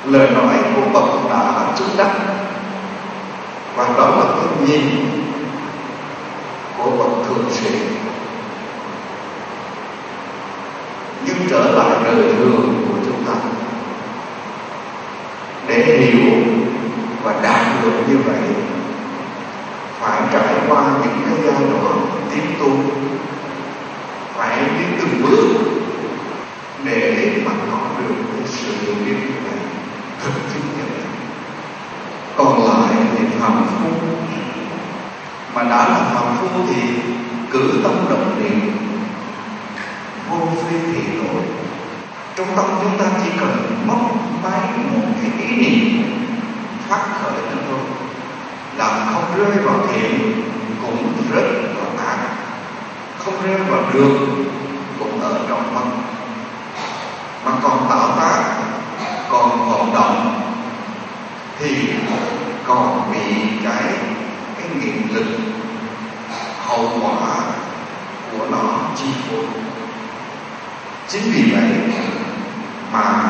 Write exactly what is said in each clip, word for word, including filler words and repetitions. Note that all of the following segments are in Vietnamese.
lời nói của bậc đã chứng đắc, và đó là cái nhìn của bậc thượng sĩ. Nhưng trở lại đời thường của chúng ta, để hiểu và đạt được như vậy, phải trải qua những cái giai đoạn tiến tu, phải đi từng bước để mà có được cái sự hiểu biết này thực chứng như vậy. Còn lại thì phàm phu, mà đã là phàm phu thì cử tâm động niệm vô phi thị tội. Trong tâm chúng ta chỉ cần móc máy một cái ý niệm phát khởi lên thôi, làm không rơi vào thiện cũng rớt vào ác, không rơi vào đường cũng ở trong tâm, mà còn tạo tác, còn hoạt động thì còn bị cái cái nghiệp lực hậu quả của nó chi phối. Chính vì vậy mà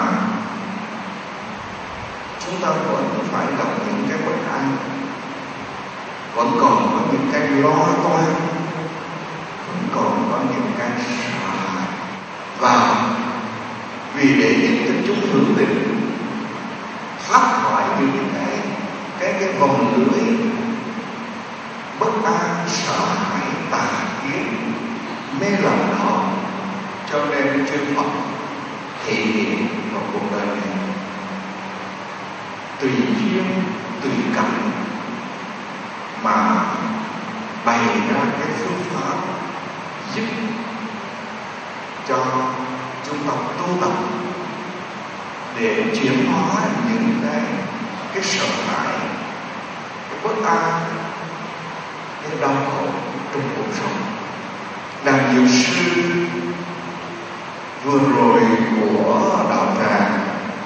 chúng ta vẫn phải gặp những cái bất an, vẫn còn có những cái lo toan, vẫn còn có những cái sợ hãi. Và vì để giúp cho chúng hưởng định thoát khỏi những cái cái cái vòng lưới bất an, sợ hãi, tà kiến, mê lầm đó, cho nên chư Phật thể hiện vào cuộc đời này tùy duyên, tùy cảnh mà bày ra cái phương pháp giúp cho chúng ta tu tập để chuyển hóa những cái cái sợ hãi, cái bất an, cái đau khổ trong cuộc sống. Đàn Diệu Sư vừa rồi của đạo tràng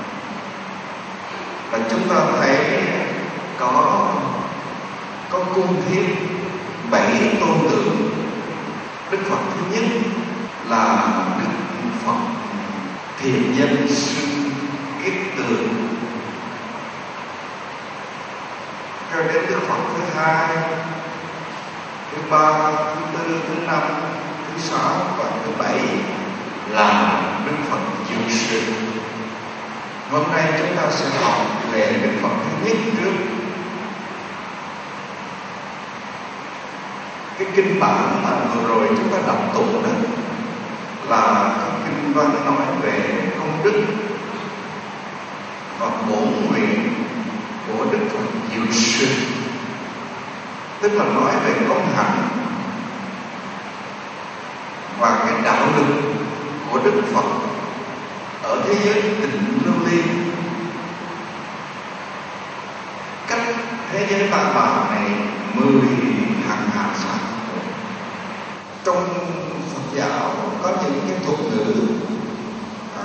là chúng ta thấy có có cung thiết bảy tôn tượng. Đức Phật thứ nhất là Đức Phật Thiện Nhân Sư Kiết Tường, cho đến Đức Phật thứ hai, thứ ba, thứ tư, thứ năm, thứ sáu và thứ bảy là Đức Phật Diệu Sư. Hôm nay chúng ta sẽ học về Đức Phật thứ nhất trước. Cái kinh bản mà vừa rồi chúng ta đọc tụng đó là cái kinh văn nói về công đức và bổn nguyện của Đức Phật Diệu Sư, tức là nói về công hạnh và cái đạo lực của Đức Phật ở thế giới tịnh lưu ly, cách thế giới Tam Bảo này mười hàng hà xa. Trong Phật giáo có những cái thuật ngữ à,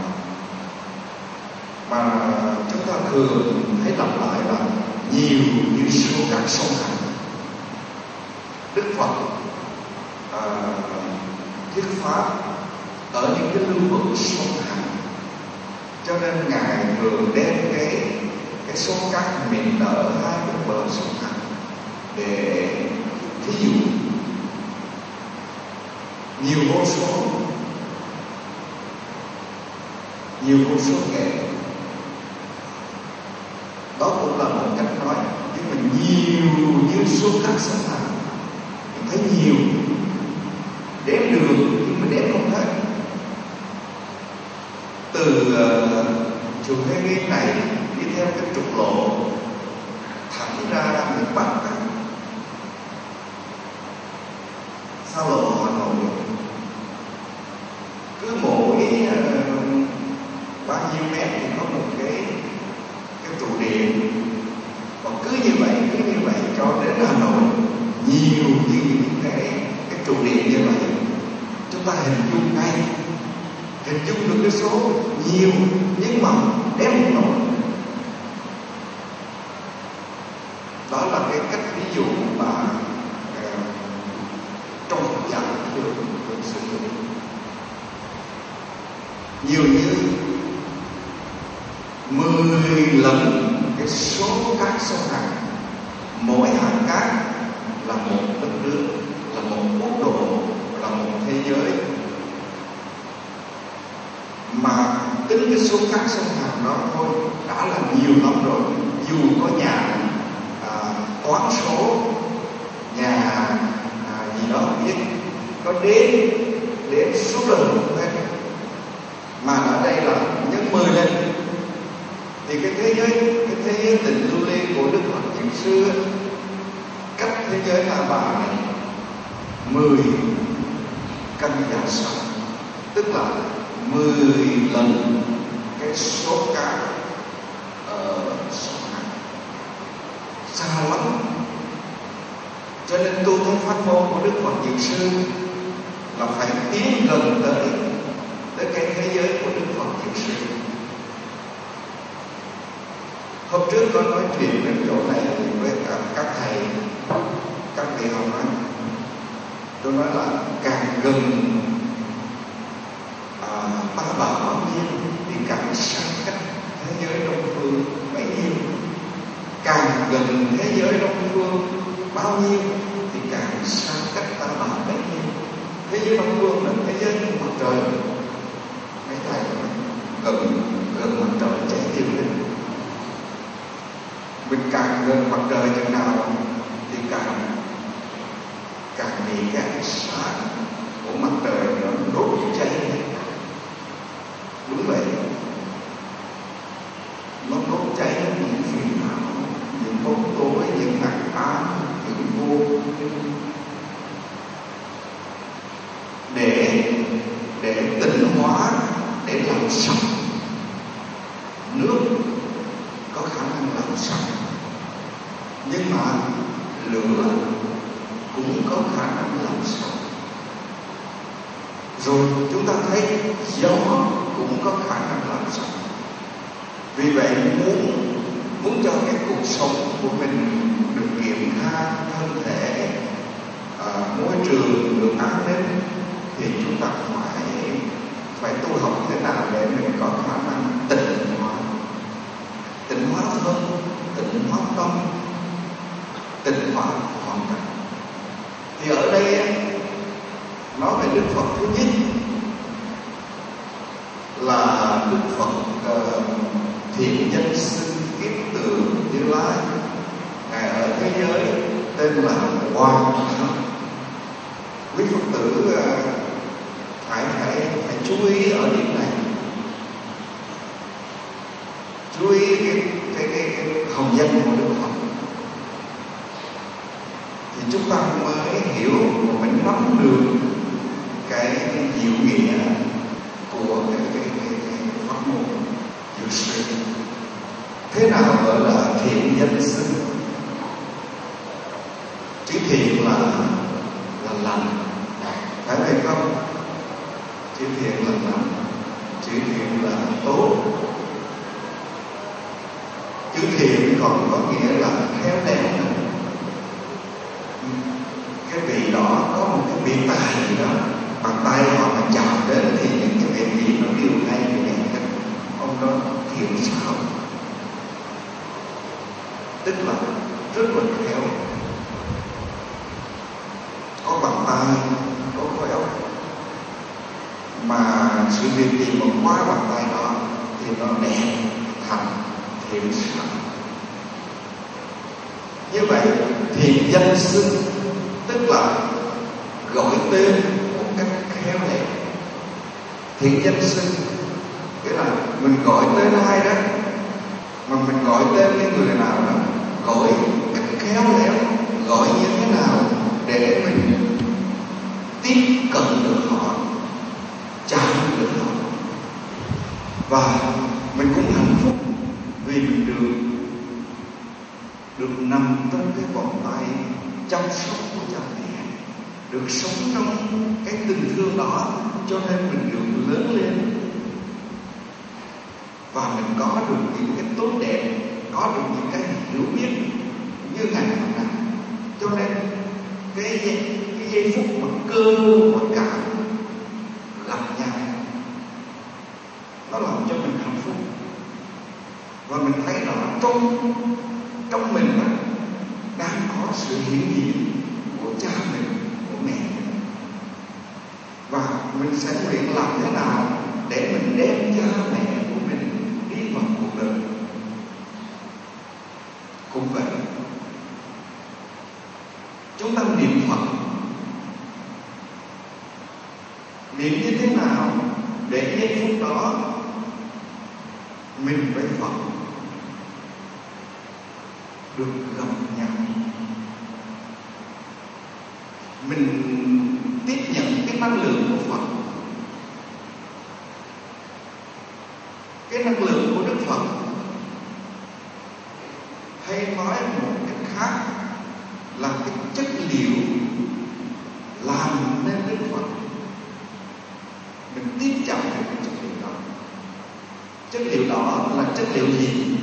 mà chúng ta thường thấy lặp lại là nhiều như số các sông hành. Đức Phật à, thuyết pháp ở những cái lưu vực sông hành, cho nên Ngài thường đem cái cái số cát mịn ở hai bên bờ sông hành để thí dụ nhiều vô số, nhiều vô số kẻ. Đó cũng là một cách nói, nhưng mà nhiều như số cát sông hành, mình thấy nhiều đếm được nhưng mà đếm không hết. Từ uh, chùa Khai Nguyên này đi theo cái trục lộ thẳng ra miền Bắc đó, xa lộ Hà Nội, cứ mỗi uh, bao nhiêu mét thì có một cái cái trụ điện, và cứ như vậy cứ như vậy cho đến Hà Nội, nhiều như những cái cái trụ điện như vậy, chúng ta hình dung ngay, hình dung được cái số nhiều nhưng mà đếm không nổi. Đó là cái cách ví dụ mà uh, trong Phật giáo được được sử dụng. Nhiều như mười lần cái số cát sông Hằng. Mỗi hạt cát là một đất nước, là một quốc độ, là một thế giới. Mà tính cái số cát sông Hằng đó thôi đã là nhiều lắm rồi. Dù có nhà à, toán số, nhà à, gì đó biết có đếm đếm số lần không hết, mà ở đây là nhân mười lên. Thì cái thế giới cái thế giới tình lưu ly của Đức Phật hiện xưa cách thế giới Ta Bà này mười căn nhà sông, tức là mười lần cái số cá ở sông Hằng, xa lắm. Cho nên tu theo pháp môn của Đức Phật hiện xưa là phải tiến gần tới tới cái thế giới của Đức Phật hiện xưa. Hôm trước có nói chuyện đến chỗ này với các, các thầy, các vị học nói, tôi nói là càng gần à, Ba Bà bao nhiêu thì càng xa cách thế giới Đông Phương bấy nhiêu. Càng gần thế giới Đông Phương bao nhiêu thì càng xa cách Ta Bà bấy nhiêu. Thế giới Đông Phương là thế giới mặt trời. Mấy thầy gần gần mặt trời cháy nhiều lên. Mình càng gần mặt trời chừng nào thì càng càng bị cái ánh sáng của mặt trời nó đốt cháy lên. Đúng vậy, nó đốt cháy những phiền não, những bóng tối, những hạt ám, những vô để để tịnh hóa, để làm sạch nước có khả năng làm sạch, nhưng mà lửa cũng có khả năng làm sạch. Rồi chúng ta thấy gió cũng có khả năng làm sạch. Vì vậy muốn muốn cho cái cuộc sống của mình được kiểm tra thân thể, à, môi trường được an ninh, thì chúng ta phải phải tu học thế nào để mình có khả năng tịnh hóa, tịnh hóa thân, tịnh hóa tâm, tịnh hóa hoàn cảnh. Thì ở đây nói về Đức Phật thứ nhất là Đức Phật uh, thiện nhân sinh kiếp từ Như Lai. Ngài ở thế giới tên là Hoàng Thắng. Quý Phật tử uh, phải phải phải chú ý ở điểm này, chú ý cái cái cái, cái hồng danh của Đức Phật, thì chúng ta mới hiểu và mình nắm được cái, cái diệu nghĩa của cái cái cái, cái pháp môn dược sư. Thế nào gọi là thiện nhân sinh? Chữ thiện là là lành, phải vậy không? Chữ thiện là lành, chữ thiện là tốt. Chữ thiện còn có nghĩa là khéo léo nữa. Cái vị đó có một cái vị tài gì đó, bàn tay họ mà chạm đến thì những cái việc gì nó đều ngay như vậy. Ông đó thiện sao, tức là rất là khéo, có bàn tay, có khéo, mà sự việc gì mà quá bàn tay đó thì nó đẹp thành thiện sao. Như vậy thiện danh xưng tức là gọi tên một cách khéo léo. Thiện danh xưng nghĩa là mình gọi tên ai đó, mà mình gọi tên cái người nào đó, gọi cách khéo léo, gọi như thế nào để mình tiếp cận được họ, chạm được họ, và mình cũng hạnh phúc vì mình được được nằm trong cái vòng tay chăm sóc của cha mẹ, được sống trong cái tình thương đó, cho nên mình được lớn lên và mình có được những cái tốt đẹp, có được những cái hiểu biết như Ngài Phật này. Cho nên cái cái giây phút mà cơ mà cảm gặp nhau nó làm cho mình hạnh phúc. và mình thấy rõ trong trong mình đó, đang có sự hiện diện của cha mình, của mẹ mình. Và mình sẽ luyện làm thế nào để mình đem cha mẹ của mình đi vào cuộc đời. Cũng vậy, chúng ta niệm Phật, niệm như thế nào để giây phút đó mình với Phật được gặp nhau, mình tiếp nhận cái năng lượng của Phật. Cái năng lượng của Đức Phật, hay nói một cách khác là cái chất liệu làm nên Đức Phật. Mình tiếp chạm được cái chất liệu đó. Chất liệu đó là chất liệu gì?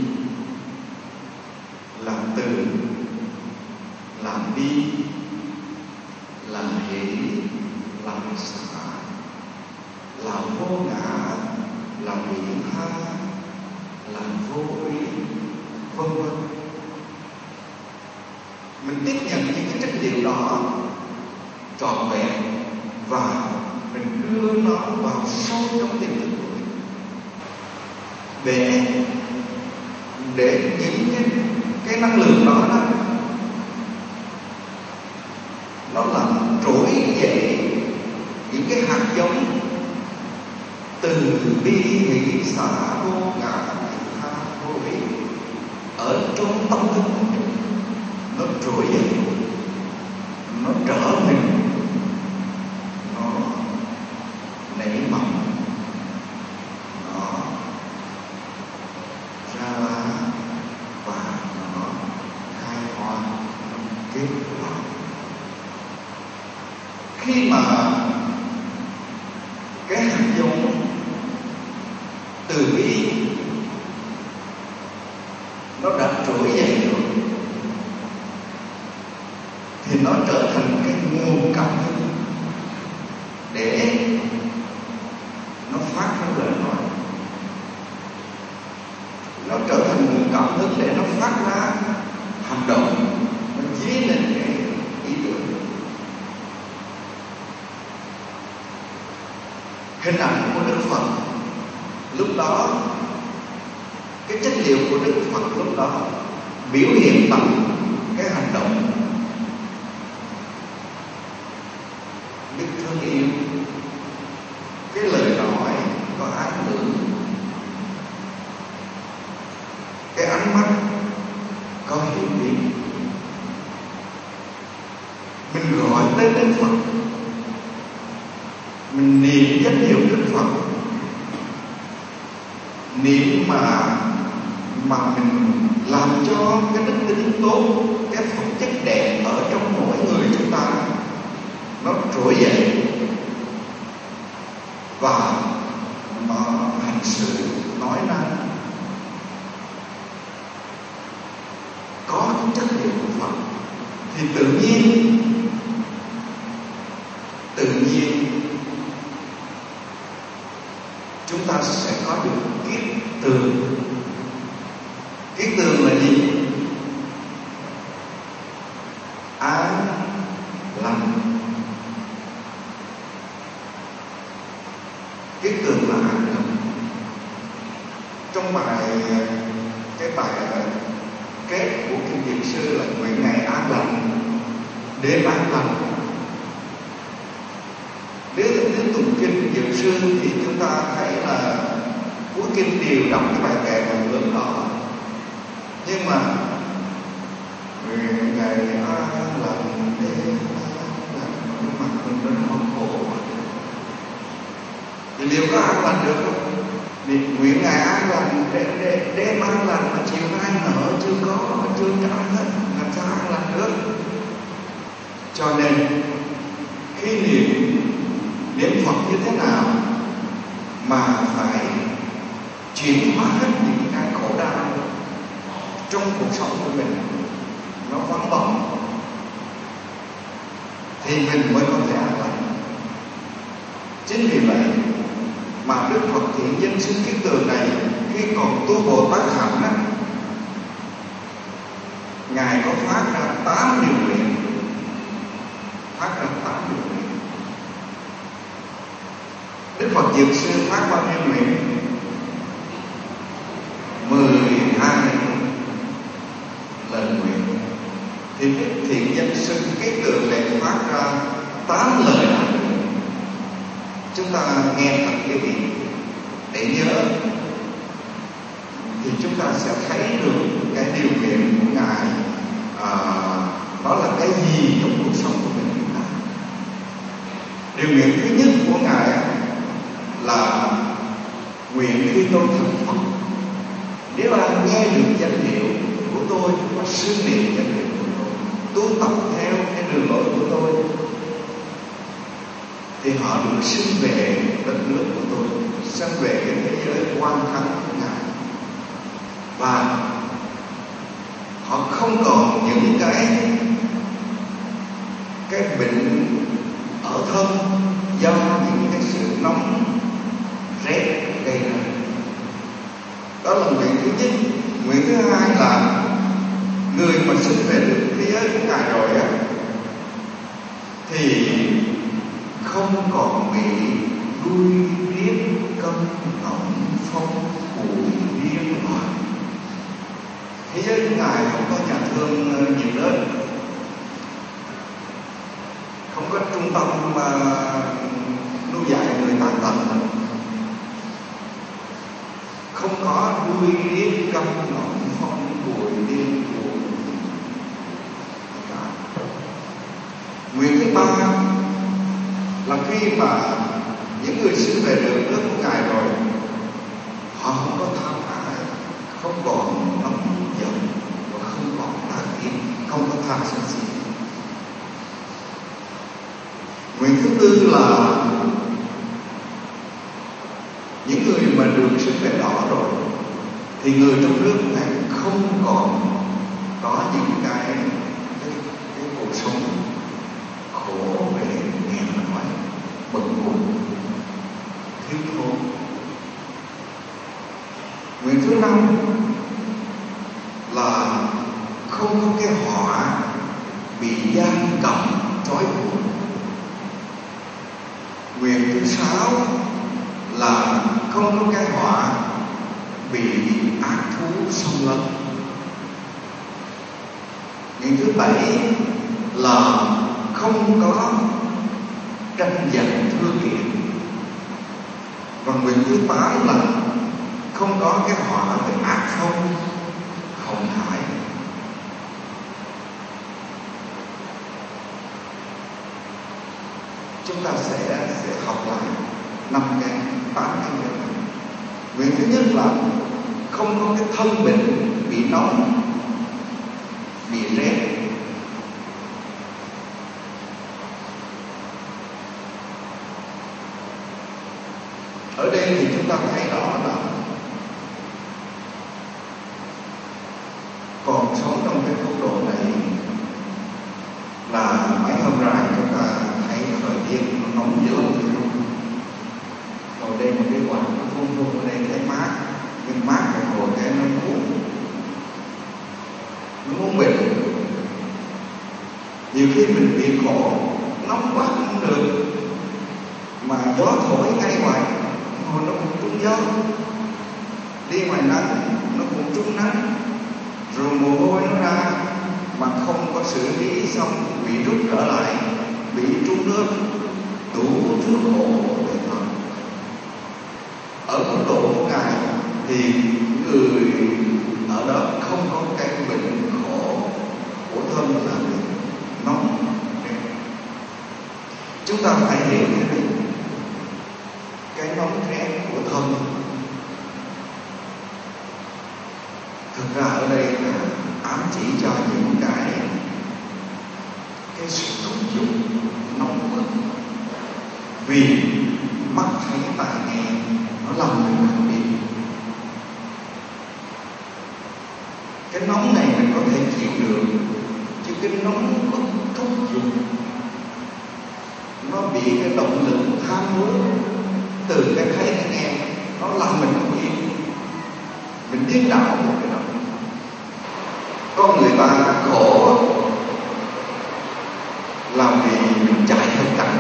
Là từ, là bi, là hỷ, là xả, là vô ngã, là vị tha, là vô úy, vân vân. Mình tiếp nhận những cái chất liệu đó trọn vẹn và mình đưa nó vào sâu trong tiềm thức của mình, để để những cái, cái năng lượng đó, đó nó làm trỗi dậy những cái hạt giống từ bi hỷ xả vô ngã vị tha vô úy ở trong tâm thức của mình. Nó trỗi dậy, nó trở mình, nó nảy mầm, nó ra lá và nó khai hoa, nó kết quả. Khi mà cái hạt giống từ bi nó đã trỗi dậy rồi, thì nó trở thành cái nguồn cảm hứng để nó phát ra lời nói. Nó trở thành nguồn cảm hứng để nó phát ra hành động, nó dấy lên cái ý tưởng. Hình ảnh của Đức Phật lúc đó, cái chất liệu của Đức Phật lúc đó biểu hiện bằng cái hành động biết thương yêu, cái lời nói có ái ngữ, cái ánh mắt có hiểu biết. Mình gọi tên Đức Phật, mình niệm danh hiệu Đức Phật, niệm mà mà mình làm cho cái đức tính tốt, cái phẩm chất đẹp ở trong mỗi người chúng ta nó trỗi dậy và nó hành xử nói năng có những chất liệu của Phật, thì tự nhiên tự nhiên chúng ta sẽ có được kiết tường. Kiết tường là gì? An lành. Kiết tường là an lành. Trong bài cái bài kết của Kinh Diệm Sư là nguyện ngày an lành, đêm an lành. Nếu tiếp tục Kinh Diệm Sư thì chúng ta thấy là cuối kinh đều đọc cái bài kệ còn lớn đó. Nhưng mà nguyện ngày an lành, đêm an lành, mặt mình rất không khổ. Thì liệu có an lành được không? Vì nguyện ngày an lành, đêm, đêm, đêm an lành mà chiều nay nợ chưa có, chưa trả hết, làm sao an lành được? Cho nên khi niệm niệm Phật như thế nào mà phải chuyển hóa hết những cái khổ đau trong cuộc sống của mình, nó vắng bóng, thì mình mới có thể an lành. Chính vì vậy mà Đức Phật hiện dân sinh kiết tường này khi còn tu Bồ Tát hạnh á, Ngài có phát ra tám điều nguyện, phát ra tám điều nguyện. Đức Phật Dược Sư phát bao nhiêu nguyện? Mười hai lời nguyện. Thì Đức Thiện Nhân Sư Ký Tượng này phát ra tám lời nguyện. Chúng ta nghe thật cái gì để nhớ, thì chúng ta sẽ thấy được cái điều nguyện của Ngài à, đó là cái gì trong cuộc sống của mình chúng ta. Điều nguyện thứ nhất của Ngài là nguyện khi tôi thành Phật, nếu ai nghe được danh hiệu của tôi, có xưng niệm danh hiệu của tôi, tu tập theo cái đường lối của tôi, thì họ được sinh về đất nước của tôi, sinh về cái thế giới quan thắng của Ngài. Và họ không còn những cái cái bệnh ở thân do những cái sự nóng rét gây ra. Đó là nguyện thứ nhất. Nguyện thứ hai là người mà sinh về được thế giới của Ngài rồi á, thì không còn bị đuôi riết câm ẩm phong bụi điên loạn. Thế giới của Ngài không có nhà thương nhiệt đới, không có trung tâm mà nuôi dạy người tàn tật, không có đuôi riết câm ẩm phong bụi điên loạn. Nguyện thứ ba là khi mà những người sinh về được nước của Ngài rồi, họ không có tham ái, không còn nóng giận và không còn tà kiến, không có tham sân si. Nguyện thứ tư là những người mà được sinh về đó rồi, thì người trong nước của Ngài không còn có những cái cái, cái cuộc sống khổ về nghèo đói, bần cùng, thiếu thốn. Nguyện thứ năm là không có cái họa bị giam cầm trói buộc. Nguyện thứ sáu là không có cái họa bị ác thú xâm lấn. Nguyện thứ bảy là không có tranh giành thua kiện. Và nguyện thứ tám là không có cái họa về ác phong hồng hải. Chúng ta sẽ sẽ học lại năm cái tám cái nguyện. Nguyện thứ nhất là không có cái thân mình bị nóng, bị rét. Ở đây thì chúng ta thấy rõ là còn sống trong cái quốc độ này là mấy hôm dài chúng ta thấy thời tiết nó nóng dữ lắm. Ngồi đây một cái quạt nó phun phun ở đây thấy mát, nhưng mát rồi ngồi cái nó muốn nó muốn bệnh. Nhiều khi mình bị khổ, nóng quá không được, mà gió thổi ngay ngoài, ngồi nó cũng trúng gió, đi ngoài nắng nó cũng trúng nắng, rồi mồ hôi nó ra mà không có xử lý xong bị rút trở lại, bị trúng nước, đủ thứ khổ để thôi. Ở mức độ của Ngài thì người ở đó không có cái bệnh khổ của thân là bệnh nóng. Chúng ta phải hiểu cái này, cái nóng rét của thân. Thực ra ở đây là ám chỉ cho những cái cái sự thúc giục nóng bức, vì mắt thấy tai nghe nó làm mình không biết. Cái nóng này mình có thể chịu được, chứ cái nóng bức thúc giục nó bị cái động lực tham muốn từ cái thấy cái nghe, nó làm mình không yên. Mình điên đảo một cái đó. Con người ta khổ làm vì mình chạy theo cảnh,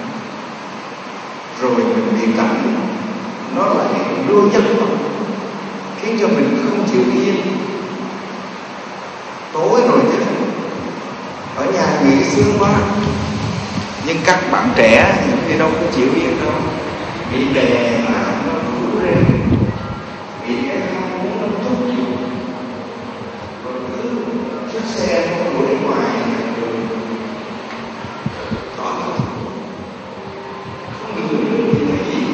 rồi mình bị cảnh nó lại đưa dắt vào, khiến cho mình không chịu yên. Tối rồi chứ, ở nhà nghỉ sướng quá. Nhưng các bạn trẻ thì đâu có chịu yên đâu, bị đè mà nó rủ rê, bị cái ham muốn nó thúc giục, rồi cứ chiếc xe nó đuổi ngoài đường. Đó, không được như cái gì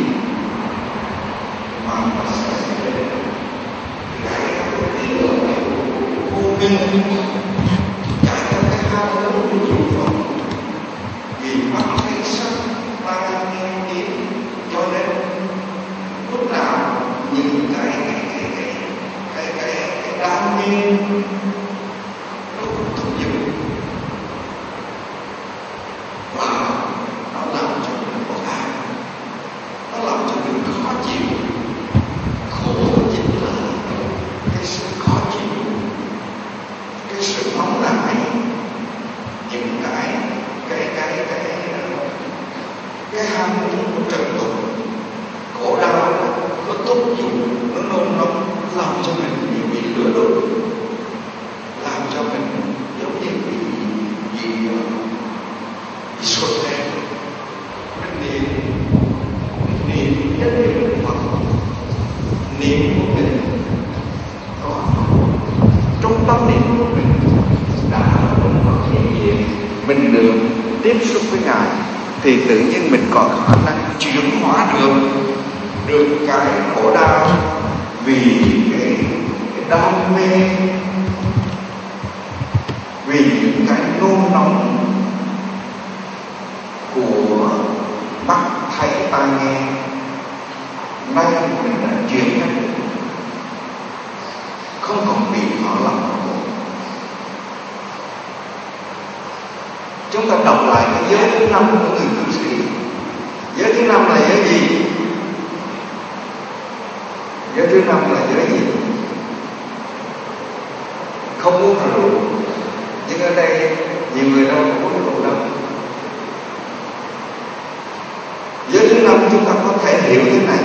mà nó sẽ gãy cái tiếng gọi vô minh, chạy theo cái ham muốn của dục vọng. Vì mắt thấy sắc, tai nghe tiếng, cho nên lúc nào những cái cái cái cái cái cái, cái đam mê nó cũng thúc giục, và nó làm cho mình bất an, nó làm cho mình khó chịu. Khổ chính là cái sự khó chịu, cái sự nóng nảy, những cái cái cái cái cái ham muốn của trần tục, khổ đau nó thúc giục, nó nôn nóng, làm cho mình bị bị lửa đốt, làm cho mình giống như bị bị bị sốt lên. Mình niệm mình niệm nhất niệm Phật, niệm của mình có trong tâm niệm của mình đã không có hiện diện, mình được tiếp xúc với Ngài, thì tự nhiên mình có khả năng chuyển hóa được được cái khổ đau vì cái, cái đam mê, vì những cái nôn nóng của mắt thấy tai nghe. Nay mình đã chuyển hết, không còn bị họ làm khổ. Chúng ta đọc lại cái giới thứ năm của người cư sĩ. Giới thứ năm là giới gì? Giới thứ năm là giới gì? Không uống rượu. Nhưng ở đây nhiều người đâu có uống rượu đâu. Giới thứ năm chúng ta có thể hiểu thế này: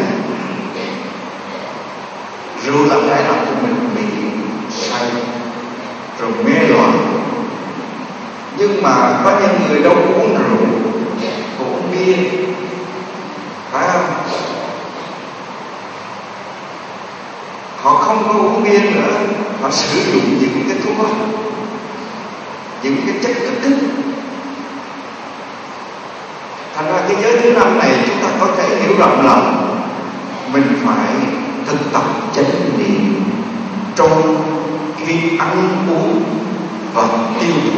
rượu là cái làm cho mình bị say, rồi mê loạn. Nhưng mà có những người đâu có uống rượu, có uống bia, phải không? Họ không có uống bia nữa, họ sử dụng những cái thuốc, những cái chất kích thích. Thành ra cái giới thứ năm này chúng ta có thể hiểu rộng lòng, mình phải thực tập chánh niệm trong khi ăn uống và tiêu thụ.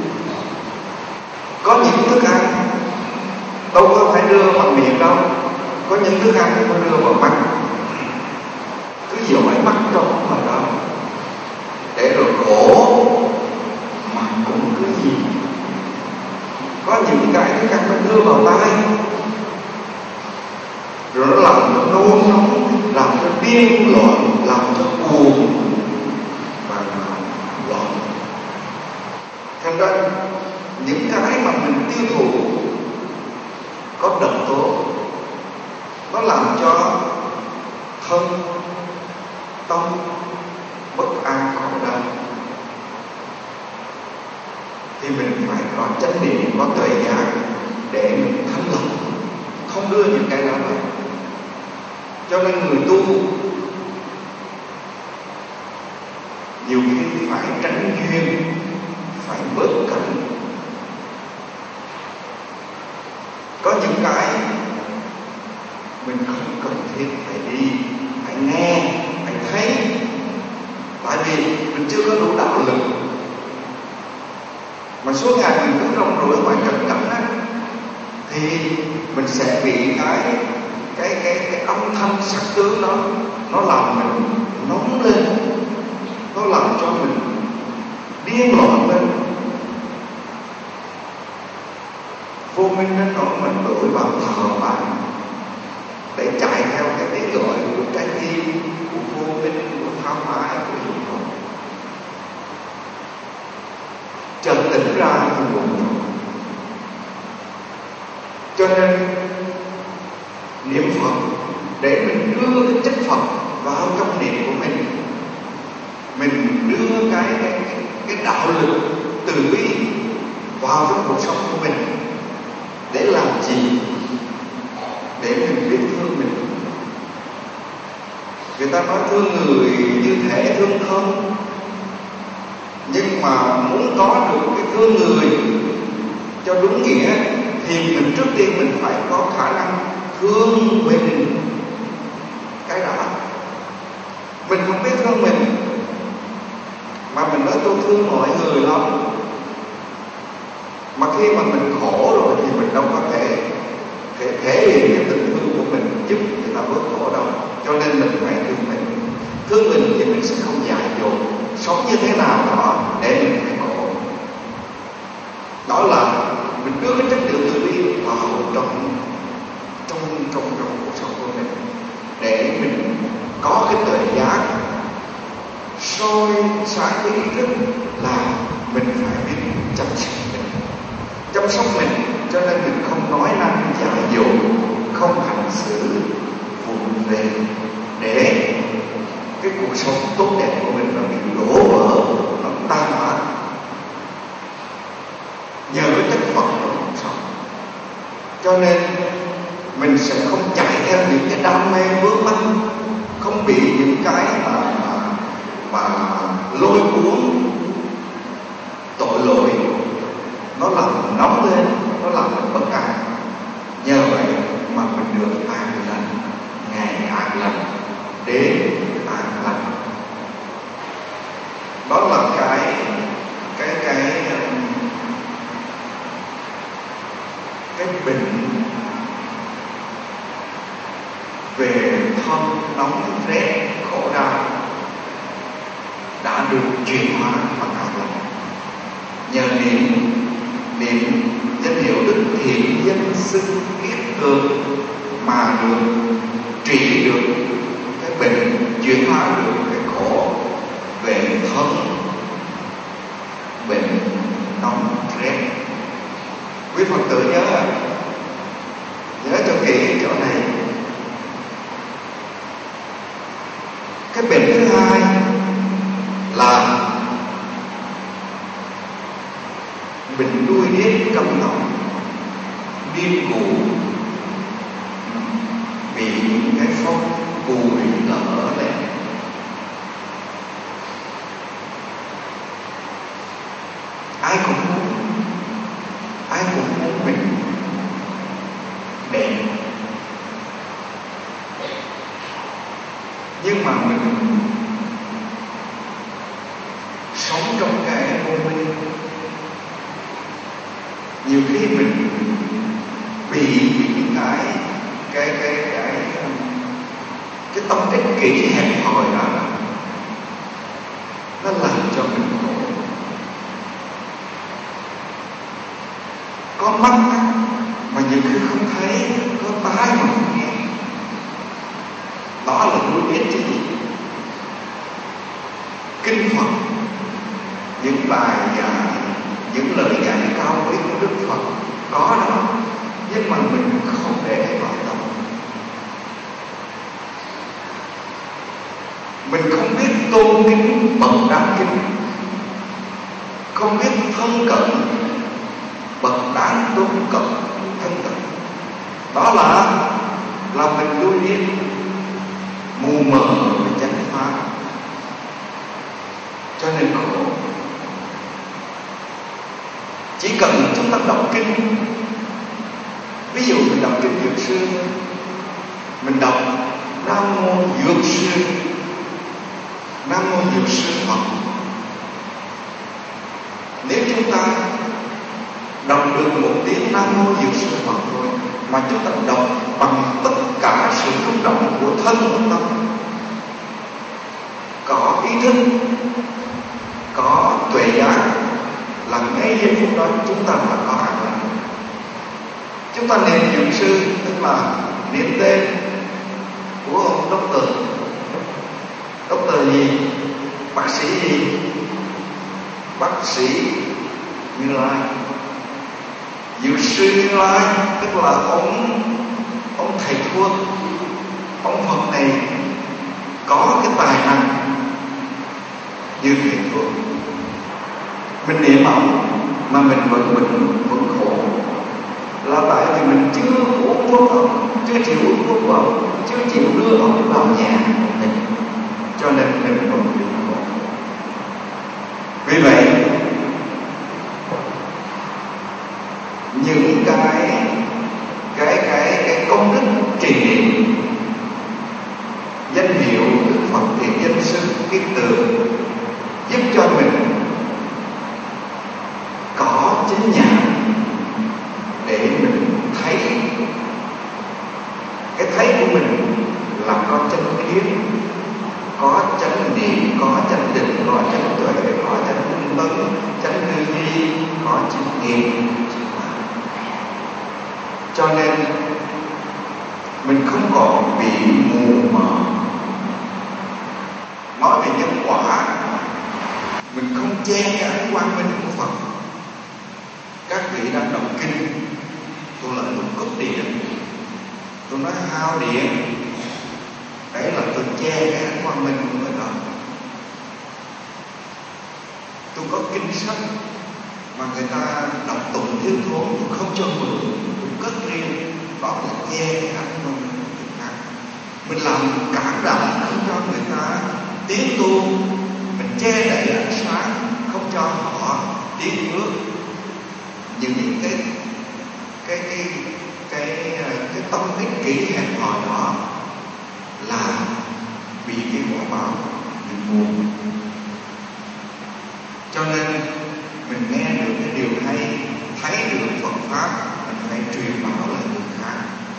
Có những thức ăn đâu có phải đưa vào miệng đâu, có những thức ăn không có đưa vào mắt, cứ dõi mắt trong mà đó, để rồi khổ mà cũng cứ gì. Có những cái thức ăn nó đưa vào tai, rồi nó làm cho nôn nóng, làm cho điên loạn, làm cho buồn và loạn. Thành ra những cái mà mình tiêu thụ có độc tố, nó làm cho thân, tâm bất an, khổ đau, thì mình phải có chánh niệm, có tuệ giác để mình thanh lọc, không đưa những cái đó vào. Cho nên người tu nhiều khi phải tránh duyên, phải bớt cảnh. Có những cái mình không cần thiết phải đi, phải nghe, phải thấy, tại vì mình chưa có đủ đạo lực. Mà suốt ngày mình cứ rong ruổi ngoài cảnh cảnh đó, thì mình sẽ bị cái cái cái cái âm thanh sắc tướng đó, nó làm mình nóng lên, nó làm cho mình điên loạn lên. Vô minh nó nói mình đuổi vào thờ bạn để chạy theo cái tiếng gọi của trái tim, của vô minh, của tham ái, của dục vọng. Chợt tỉnh ra thì buồn rồi. Cho nên niệm Phật để mình đưa cái chất Phật vào trong niệm của mình. Mình đưa cái cái, cái, cái đạo lực từ bi vào trong cuộc sống của mình. Để làm gì? Để mình biết thương mình. Người ta nói thương người như thể thương thân. Nhưng mà muốn có được cái thương người cho đúng nghĩa thì mình trước tiên mình phải có khả năng thương mình cái đã. Mình không biết thương mình mà mình nói tôi thương mọi người lắm, mà khi mà mình khổ rồi thì mình đâu có thể thể, thể hiện cái tình thương của mình giúp người ta bớt khổ đâu. Cho nên mình phải thương mình. Thương mình thì mình sẽ không dại dột sống như thế nào đó để mình phải khổ. Đó là mình đưa cái chất liệu từ bi vào trong trong trong trong cuộc sống của mình để mình có cái thời giác soi sáng cái ý thức là mình phải biết chăm sóc mình, chăm sóc mình. Cho nên mình không nói năng dại dột, không hành xử vụng về để cái cuộc sống tốt đẹp của mình nó bị đổ vỡ, nó tan nát. Nhờ cái chất Phật trong cuộc sống, cho nên mình sẽ không chạy theo những cái đam mê vướng mắc, không bị những cái mà mà, mà lôi cuốn tội lỗi nó làm mình nóng lên, nó làm mình bất an. Nhờ vậy mà mình được an lành, ngày an lành, đến an lành. Đó là cái cái cái cái bệnh về thân nóng rét khổ đau đã được chuyển hóa bằng an lành. Nhờ niệm niệm danh hiệu Đức Thiện Nhân Xưng Kiết Cường mà được trị được cái bệnh, chuyển hóa được cái khổ về thân, bệnh nóng rét. Quý Phật tử nhớ nhớ cho kỹ chỗ này. Cái bệnh thứ hai là bệnh đuôi điếc câm lòng, điên cũ, bị những cái phong cùi lở lên. Ai cũng muốn, ai cũng muốn mình đẹp, nhưng mà mình sống trong cái vô minh. Nhiều khi mình bị những cái cái cái cái cái tâm ích kỷ hẹp hòi đó nó làm cho mình khổ. Có mắt mà nhiều khi không thấy, có tai mà không nghe. Đó là đuôi biết chứ gì. Kinh Phật, những bài dạy, những lời dạy cao quý của Đức Phật có đó, nhưng mà mình không để vào tâm. Mình không biết tôn kính bậc đáng kính, không biết thân cận bậc đáng tôn cận thân cận. Đó là là mình đuôi điếc, mù mờ với chánh pháp, cho nên khổ. Chỉ cần chúng ta đọc kinh, ví dụ mình đọc kinh Dược Sư, mình đọc Nam Mô Dược Sư, Nam Mô Dược Sư Phật. Nếu chúng ta đọc được một tiếng Nam Mô Dược Sư Phật thôi, mà chúng ta đọc bằng tất cả sự rung động của thân của tâm, có ý thức, có tuệ giác, là ngay giây phút đó chúng ta đã có an lành. Chúng ta niệm Dược Sư tức là niệm tên của ông Dr. doctor. Doctor gì? Bác sĩ gì? Bác sĩ Như Lai. Diệu sư Như Lai tức là ông ông thầy thuốc, ông Phật này có cái tài năng như thầy thuốc. Mình niệm ông mà mình vẫn mình vẫn khổ là tại vì mình chưa uống thuốc ông, chưa chịu uống thuốc vào, chưa chịu đưa ông vào nhà của mình, cho nên mình vẫn bị khổ. Vì vậy những cái cái cái cái công đức trì danh hiệu Đức Phật Thiện Danh Sư Kiết Tường giúp cho mình có chính nhãn để mình thấy cái thấy của mình là có chánh kiến, có chánh niệm, có chánh định, có chánh tuệ, có chánh tinh tấn, chánh tư duy, có chánh nghiệm. Cho nên mình không còn bị mù mờ. Nói về nhân quả, mình không che cái ánh quang minh của Phật. Các vị đang đọc kinh, tôi lại một cúp điện, tôi nói hao điện, đấy là tôi che cái ánh quang minh của người đó. Tôi có kinh sách mà người ta đọc tụng thiếu thốn, tôi không cho mượn, tôi cất riêng, đó là che cái ánh quang minh của người khác. Mình làm cản trở không cho người ta tiến tu, mình che đậy ánh sáng, không cho họ tiến bước. Những cái cái cái cái cái tâm ích kỷ hẹp hòi đó là bị cái quả báo bị buồn. Cho nên mình nghe được cái điều hay, thấy được Phật pháp, mình phải truyền bảo lại người khác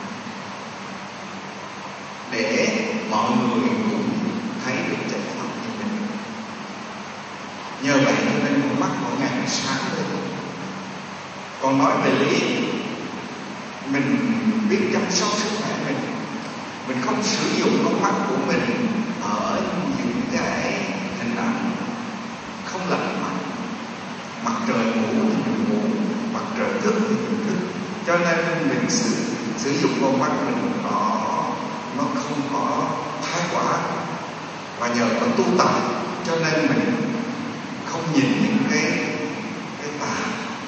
để mọi người cũng thấy được chân Phật như mình. Nhờ vậy nên con mắt mỗi ngày nó sáng lên. Còn nói về lý, mình biết chăm sóc sức khỏe mình, mình không sử dụng con mắt của mình ở những cái hình ảnh không lành mạnh. Mặt trời ngủ thì mình ngủ, mặt trời thức thì mình thức. Cho nên mình sử, sử dụng con mắt mình nó nó không có thái quá. Và nhờ có tu tập cho nên mình không nhìn những cái cái tà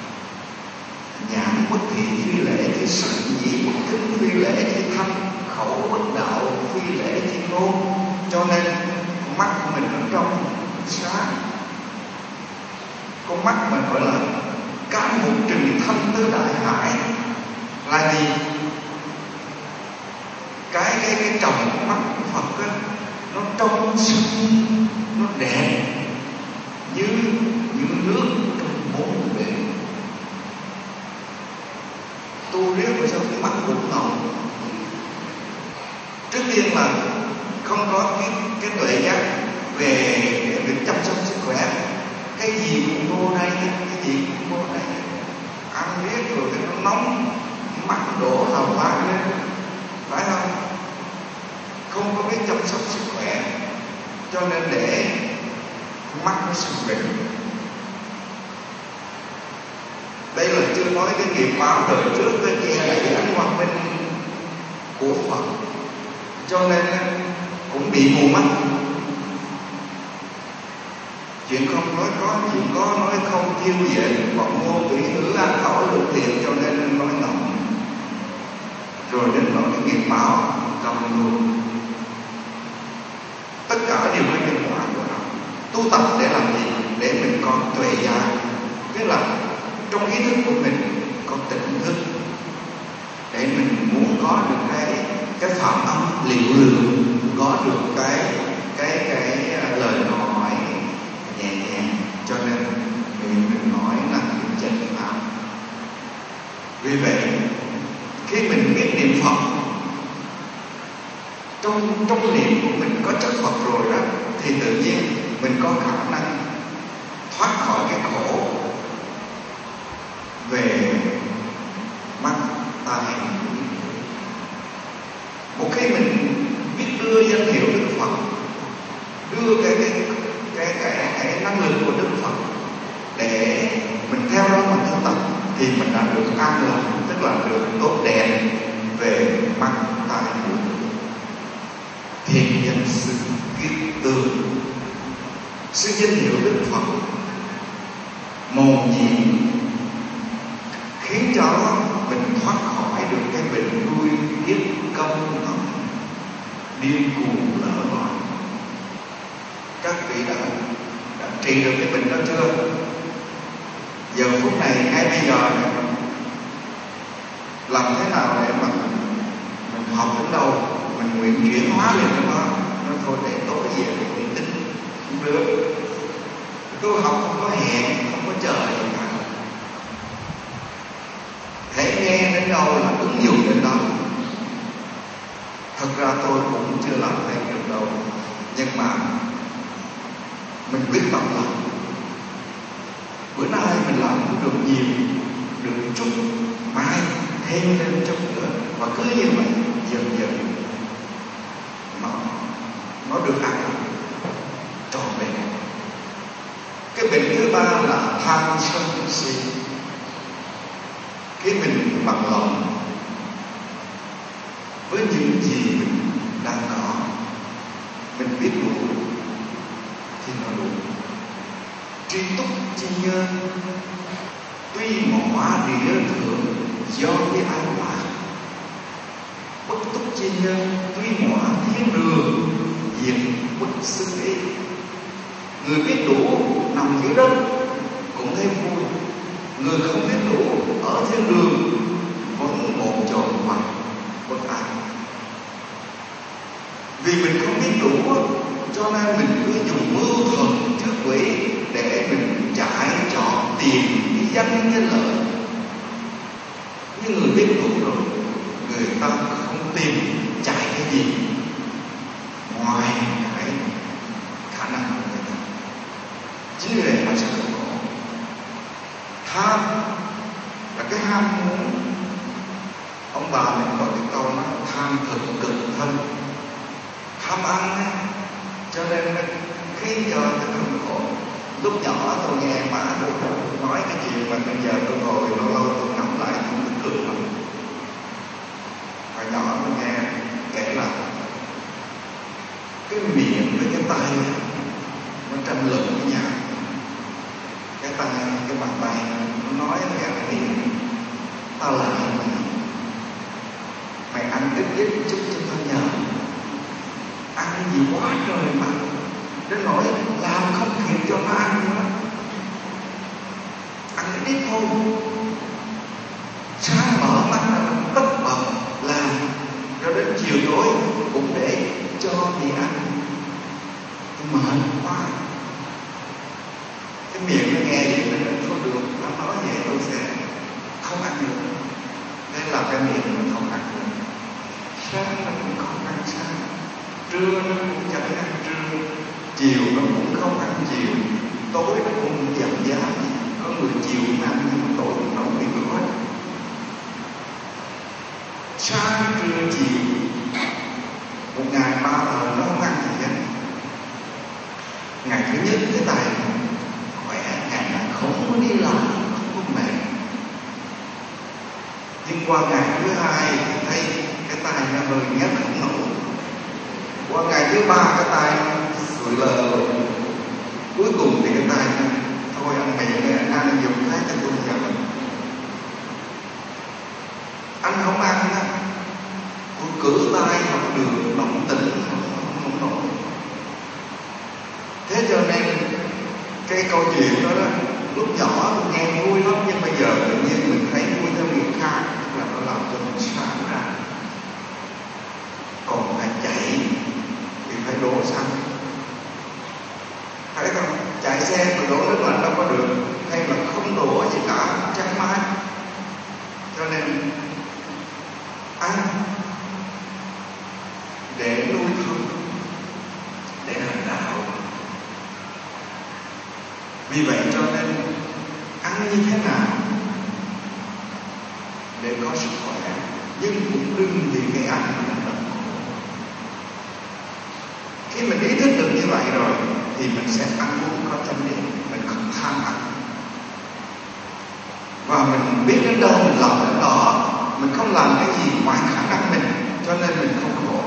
nhãn bất thị phi lễ thì sắc, nhĩ bất kính phi lễ thì thanh, khẩu bất đạo phi lễ thì ngôn. Cho nên con mắt của mình ở trong sáng. Con mắt mình gọi là cả một trình thanh tứ đại hải là gì? Cái cái cái tròng mắt của Phật á, nó trong xanh, nó đẹp như những nước trong bốn bể. Tu riết rồi sao cái mắt cũng ngầu. Trước tiên là không có cái cái tuệ giác về cái việc chăm sóc sức khỏe. Cái gì cũng vô đây, cái gì cũng vô đây. Ăn riết rồi cái nó nóng, mắt đổ hào quang lên, phải không? Không có biết chăm sóc sức khỏe, cho nên để mắt nó sưng bệnh. Đây là chưa nói cái nghiệp báo đời trước cái kia là cái ánh quang minh của Phật, cho nên cũng bị mù mắt. Chuyện không nói có, chuyện có nói không, thiêu dệt vọng ngôn bị ngữ ăn khẩu lượng tiền, cho nên nói ngọng. Rồi đến nói cái nghiệp báo trong luôn. Tất cả đều có nhân quả của nó. Tu tập để làm gì? Để mình có tuệ giác, tức là trong ý thức của mình có tỉnh thức, để mình muốn có được cái cái phạm âm liệu lượng, có được cái cái cái lời nói nhẹ nhàng. Cho nên mình nói là chân pháp. Vì vậy khi mình biết niệm Phật, trong trong niệm của mình có chất Phật rồi đó, thì tự nhiên mình có khả năng thoát khỏi cái khổ về mắt, tai. Một khi mình biết đưa danh hiệu Đức Phật, đưa cái cái cái cái, cái năng lực của Đức Phật để mình theo đó mà tu tập, thì mình đã được an lạc, tức là được tốt đẹp về mặt tài mũi, thiện nhân sự kiết tường. Sự danh hiệu Đức Phật mầu nhiệm khiến cho mình thoát khỏi được cái bệnh đuôi kiết công ngầm điên cuồng lỡ loạn. Các vị đã đã trị được cái bệnh đó chưa? Giờ phút này, ngay bây giờ, làm thế nào để mà mình học đến đâu mình nguyện chuyển hóa lên cái đó, nó thôi để tối về mình tính không được. Tu học không có hẹn, không có chờ gì cả. Hãy nghe đến đâu là ứng dụng đến đó. Thật ra tôi cũng chưa làm thấy được đâu, nhưng mà mình quyết tâm làm. Bữa nay mình làm cũng được nhiều, được chút, mai thêm lên chút nữa, và cứ như vậy dần dần nó nó được ăn trọn vẹn. Cái bệnh thứ ba là tham sân si. Cái mình bằng lòng với những gì mình đang có, mình biết đủ thì nó đủ. Tri túc chi nhân, tuy mỏ địa thượng do cái ái quả. Bất túc chi nhân, tuy mỏ thiên đường diệt bất xưng ý. Người biết đủ nằm dưới đất cũng thấy vui, người không biết đủ ở thiên đường vẫn một chồn hoài bất an. Vì mình không biết đủ cho nên mình cứ dùng mưu thần trước quỷ để mình chạy trọn tìm cái danh cái lợi. Nhưng người biết đủ rồi, người ta không tìm chạy cái gì ngoài cái khả năng của người ta. Chính vì vậy mà sẽ không có tham. Là cái ham muốn. Ông bà mình có cái câu nói tham thực cực thân, tham ăn ấy. Cho nên khiến cho cái thương khổ. Lúc nhỏ tôi nghe má tôi nói cái chuyện mà bây giờ tôi ngồi lâu lâu tôi ngẫm lại cũng tức cười lắm. Hồi nhỏ tôi nghe kể là cái miệng với cái tay nó tranh luận với nhau. Cái tay, cái bàn tay nó nói với cái miệng: tao làm mày, mày ăn ít ít chút cho tao nhờ. Ăn gì quá trời mà đến nỗi làm không kịp cho nó ăn nữa. Ăn ít ít thôi. Sáng mở mắt là tất bật làm, rồi đến chiều tối cũng để cho đi ăn. Mệt quá. Cái miệng nó nghe vậy nên không được, nó nói vậy tôi sẽ không ăn được. Nên là cái miệng nó không ăn được. Sáng nó cũng không ăn sáng, trưa nó cũng chẳng ăn trưa, chiều nó cũng không ăn chiều, tối nó cũng giảm giá. Có người chiều ăn nhưng tối nó bị bữa. Sáng trưa chiều một ngày ba giờ nó không ăn gì hết. Ngày thứ nhất cái tay khỏe, ngày là không có đi làm, không có mệt. Nhưng qua ngày thứ hai thấy cái tay nó hơi nhấc không nổi. Qua ngày thứ ba cái tay sụi lờ rồi. Cuối cùng thì cái tay thôi ăn mì này, ăn dùng thấy cho tôi giờ mình ăn không ăn á, tôi cử tay không được, động tình không, không nổi. Thế cho nên cái câu chuyện đó đó, lúc nhỏ tôi nghe vui lắm, nhưng bây giờ tự nhiên mình thấy vui theo người khác là nó làm cho mình sáng ra. Còn phải chạy thì phải đổ xăng, thấy không? Chạy xe mà đổ nước lạnh đâu có được, hay là không đổ gì cả, cháy máy. Cho nên ăn để nuôi thân, để hành đạo. Vì vậy cho nên ăn như thế nào để có sức khỏe, nhưng cũng đừng vì cái ăn mà nó đau khổ. Khi mình ý thức được như vậy rồi thì mình sẽ ăn uống có chánh niệm, mình không tham ăn, và mình biết đến đâu mình làm đến đó, mình không làm cái gì ngoài khả năng mình, cho nên mình không khổ.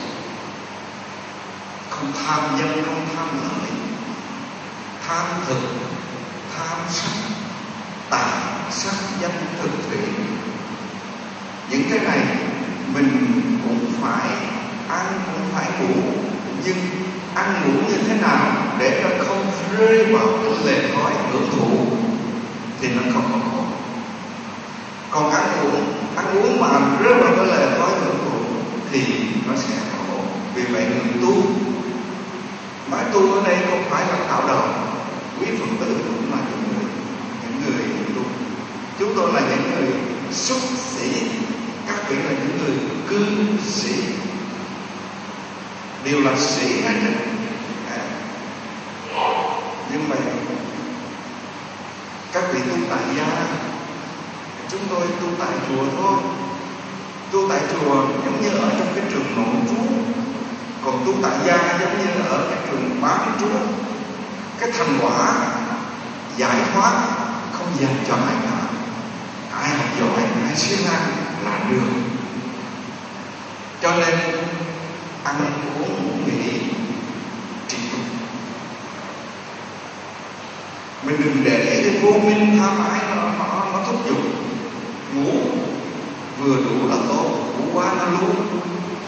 Không tham danh, không tham lợi, tham thực, tham sắc, tà sắc danh thực thủy. Những cái này mình cũng phải ăn, cũng phải ngủ, nhưng ăn ngủ như thế nào để nó không rơi vào cái lề thói hưởng thụ thì nó không có khổ. Còn ăn uống, ăn uống mà rơi vào cái lề thói hưởng thụ thì nó sẽ khổ. Vì vậy người tu, nói tu ở đây không phải là tạo đầu, quý Phật tử cũng là những người, những người tu. Chúng tôi là những người xuất sĩ, các vị là những người cư sĩ, đều là sĩ hết. À, nhưng mà các vị tu tại gia, chúng tôi tu tại chùa thôi. Tu tại chùa giống như ở trong cái trường nội trú, còn tu tại gia giống như ở cái trường bán trú. Cái thành quả giải thoát không dành cho ai cả. Ai học giỏi, ai siêng năng là được. Cho nên ăn uống ngủ nghỉ trì túc. Mình đừng để cái vô minh tham ái nó, nó, nó thúc giục. Ngủ vừa đủ là tốt, ngủ quá nó luôn.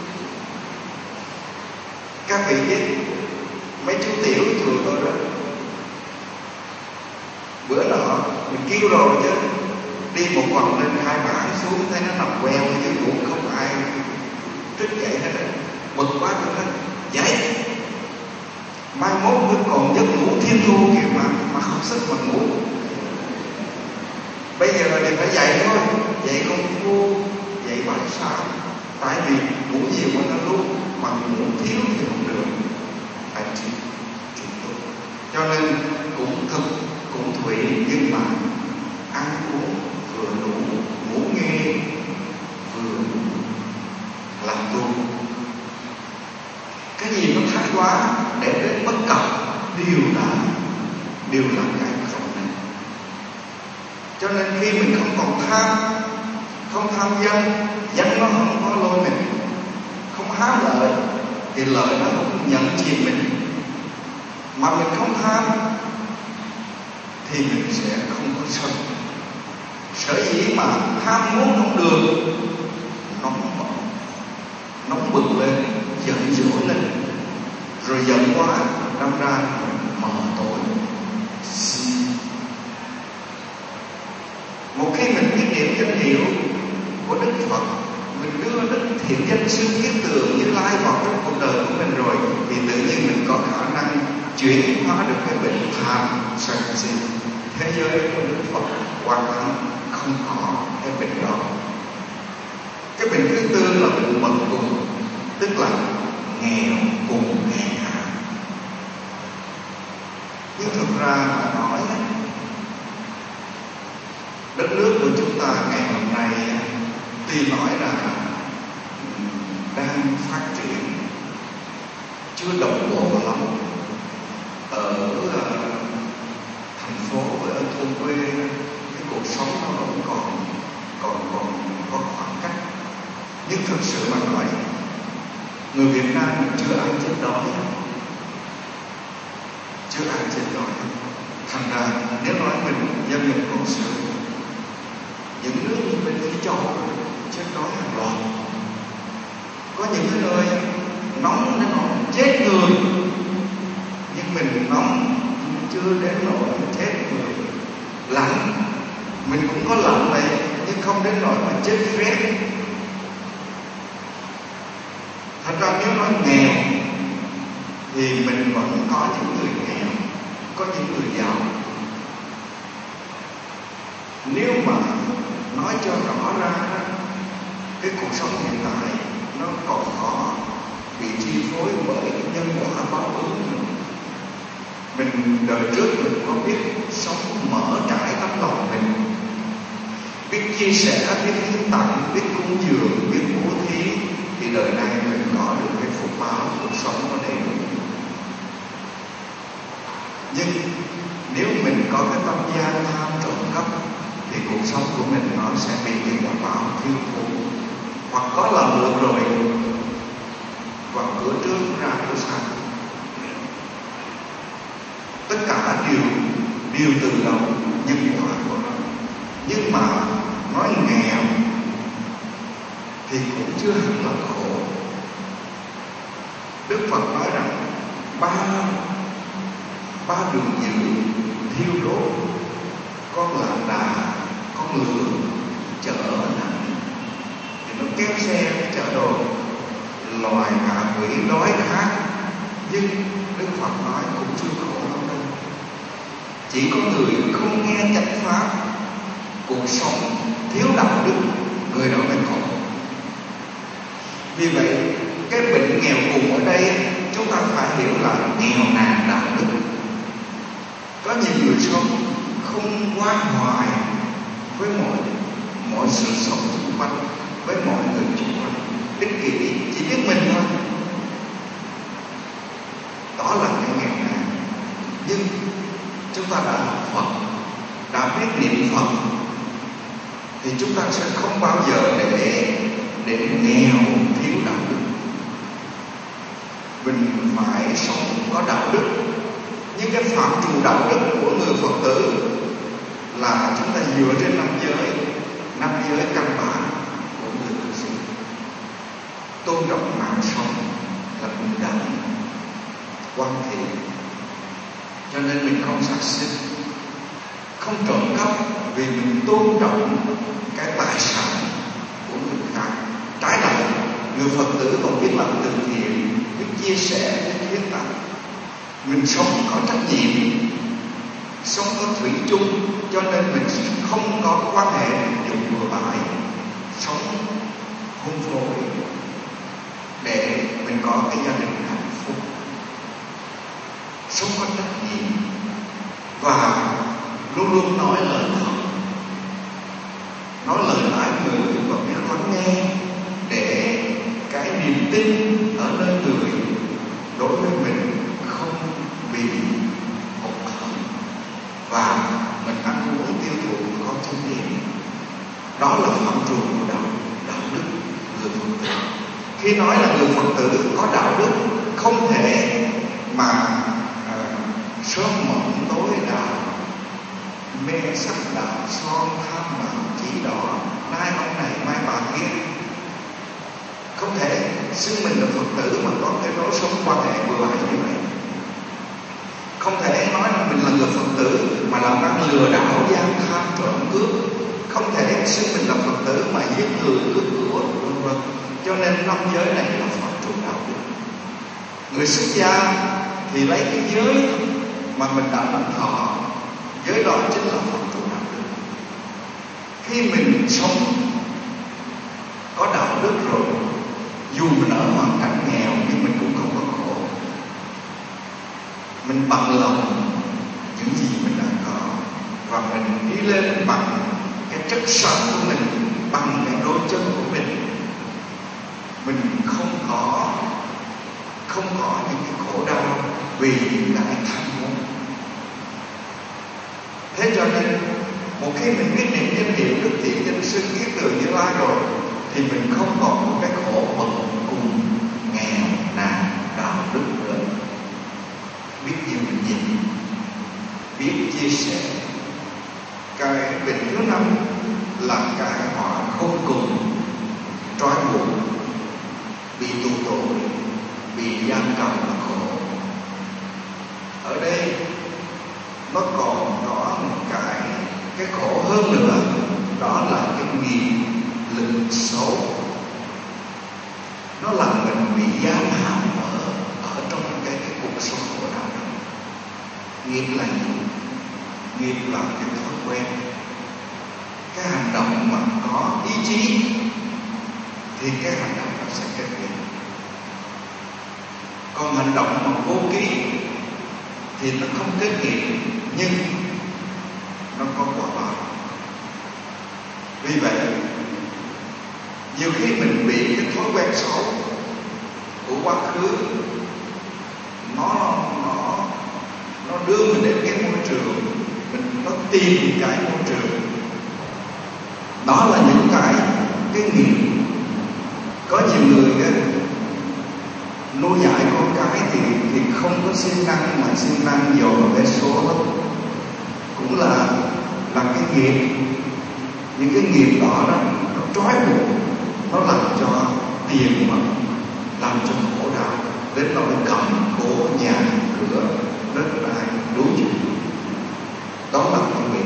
Các vị biết mấy chú tiểu chùa tôi đó, bữa nọ mình kêu rồi chứ, đi một vòng lên hai bảng xuống thấy nó nằm queo dưới ngủ, không ai thức dậy hết. Bực quá tôi nói dậy, mai mốt mới còn giấc ngủ thiên thu kìa mà mà không sức mà ngủ. Bây giờ thì phải dậy thôi, dậy không vô, dậy bảy sao? Tại vì ngủ nhiều quá nó luôn, mà ngủ thiếu thì không được. Anh chị, chị tốt. Cho nên cũng thực, cũng thủy, nhưng mà ăn uống vừa đủ, ngủ nghe vừa làm tu. Cái gì nó thái quá để đến bất cập đều là đều là cái không nên. Cho nên khi mình không còn tham, không tham danh, danh nó không có lôi mình, không hám lợi thì lợi nó không nhận chìm mình. Mà mình không tham thì mình sẽ không có sân. Sở dĩ mà ham muốn không được, nóng bỏng, nóng bừng lên, giận dữ lên, rồi giận quá đâm ra mờ tối. Một khi mình biết niệm danh hiệu của Đức Phật, mình đưa Đức Thiện Danh Sư Kiết Tường Như Lai vào trong cuộc đời của mình rồi, thì tự nhiên mình có khả năng chuyển hóa được cái bệnh tham sân si. Thế giới của Đức Phật hoàn toàn không có cái bệnh đó. Cái bệnh thứ tư là bệnh bần cùng, tức là nghèo cùng nghèo hạ. Nhưng thực ra mà nói, đất nước của chúng ta ngày hôm nay tuy nói là đang phát triển chưa đồng bộ lắm, ở thành phố và ở thôn quê cái cuộc sống nó vẫn còn còn còn có khoảng cách. Nhưng thực sự mà nói, người Việt Nam chưa ai chết đói, chưa ai chết đói. Thành ra nếu nói mình dân mình con sự, những nước như bên phía châu chết đói hàng loạt. Có những cái nơi nóng đến nỗi chết người, nhưng mình nóng chưa đến nỗi chết người. Lạnh, mình cũng có lạnh này, nhưng không đến nỗi mà chết rét. Thật ra nếu nói nghèo thì mình vẫn có những người nghèo, có những người giàu. Nếu mà nói cho rõ ra, cái cuộc sống hiện tại nó còn có bị chi phối bởi nhân quả báo ứng. Mình đời trước mình có biết sống mở trải tấm lòng mình, biết chia sẻ, biết hiến tặng, biết cúng dường, biết bố thí, thì đời này mình có được cái phúc báo cuộc sống ở đây. Nhưng nếu mình có cái tâm gian tham trộm cắp thì cuộc sống của mình nó sẽ bị những quả báo thiếu thốn, hoặc có lần được rồi vào cửa trước ra cửa sau. Tất cả đều đều từ đầu nhân quả của nó. Nhưng mà nói nghèo thì cũng chưa hẳn là khổ. Đức Phật nói rằng ba ba đường dự thiêu đốt, con lạc đà, con lừa, chở nặng thì nó kéo xe chở đồ, loài ngạ quỷ đói khát. Nhưng Đức Phật nói cũng chưa khổ lắm đâu. Chỉ có người không nghe chánh pháp, cuộc sống thiếu đạo đức, người đó mới khổ. Vì vậy cái bệnh nghèo cùng ở đây chúng ta phải hiểu là nghèo nàn đạo đức. Có nhiều người sống không quan hoài với mọi mọi sự sống xung quanh, với mọi người xung quanh, ích kỷ, chỉ biết mình thôi. Đó là cái nghèo nàn. Nhưng chúng ta đã học Phật, đã biết niệm Phật thì chúng ta sẽ không bao giờ để để nghèo thiếu đạo đức. Mình phải sống có đạo đức. Nhưng cái phạm trù đạo đức của người Phật tử là chúng ta dựa trên năm giới, năm giới căn bản của người cư sĩ. Tôn trọng mạng sống là bình đẳng, quan thiện. Cho nên mình không sát sinh, không trộm cắp, vì mình tôn trọng cái tài sản của người khác. Trái lại, người Phật tử còn biết làm từ thiện, biết chia sẻ, biết hiến tặng. Mình sống có trách nhiệm, sống có thủy chung, cho nên mình không có quan hệ dùng bừa bãi, sống hôn phối để mình có cái gia đình hạnh phúc, sống có trách nhiệm và luôn luôn nói lời thật, nói lời lãi người và biết lắng nghe, để cái niềm tin ở nơi người đối với mình không bị hụt hẫng và mình ăn uống tiêu thụ có chánh niệm. Đó là phạm trù của đạo đạo đức người Phật tử. Khi nói là người Phật tử có đạo đức, không thể mà à, sớm mộng tối đạo, mê sắc đạo son tham bảo chỉ đỏ, nay ông này mai bà kia. Không thể xưng mình là Phật tử mà có cái lối sống quan hệ bừa bãi như vậy. Không thể nói là mình là người Phật tử mà làm ăn lừa đảo, gian tham, trộm cướp. Không thể xưng mình là Phật tử mà giết người, cướp của, vân vân. Cho nên năm giới này là phạm trù đạo đức. Người xuất gia thì lấy cái giới mà mình đã làm thọ, giới đó chính là phạm trù đạo đức. Khi mình sống có đạo đức rồi, dù mình ở hoàn cảnh nghèo nhưng mình cũng không có khổ. Mình bằng lòng những gì mình đã có và mình đi lên bằng cái chất sống của mình, bằng cái đôi chân của mình. Mình không có không có những cái khổ đau vì những cái tham muốn. Thế cho nên một khi mình biết niệm danh hiệu Đức Thiện Nhân Sư Kiết Từ Như Lai rồi thì mình không còn một cái khổ bận cùng nghèo nàn đạo đức nữa. Biết yêu mình nhìn, biết chia sẻ. Cái bệnh thứ năm là cái họa không cùng, trói buộc, bị tù tội, bị giam cầm và khổ. Ở đây nó còn có một cái cái khổ hơn nữa, đó là cái nghiệp lực xấu. Nó làm mình bị giam hãm ở ở trong cái, cái cuộc sống của đạo đức. Nghiệp là gì? Nghiệp là cái thói quen. Cái hành động mà có ý chí thì cái hành động nó sẽ kết nghiệp. Còn hành động mà vô ký thì nó không kết nghiệp, nhưng nó có quả báo. Vì vậy nhiều khi mình bị cái thói quen xấu của quá khứ nó nó nó đưa mình tìm cái môi trường. Đó là những cái cái nghiệp. Có nhiều người á, nuôi dạy con cái thì thì không có siêng năng, mà siêng năng dồn cái số đó cũng là là cái nghiệp. Những cái nghiệp đó đó nó trói buộc, nó làm cho tiền mà làm cho khổ đau, đến nỗi cầm cố nhà cửa đất đai đủ chuyện. Đó là cái nghiệp.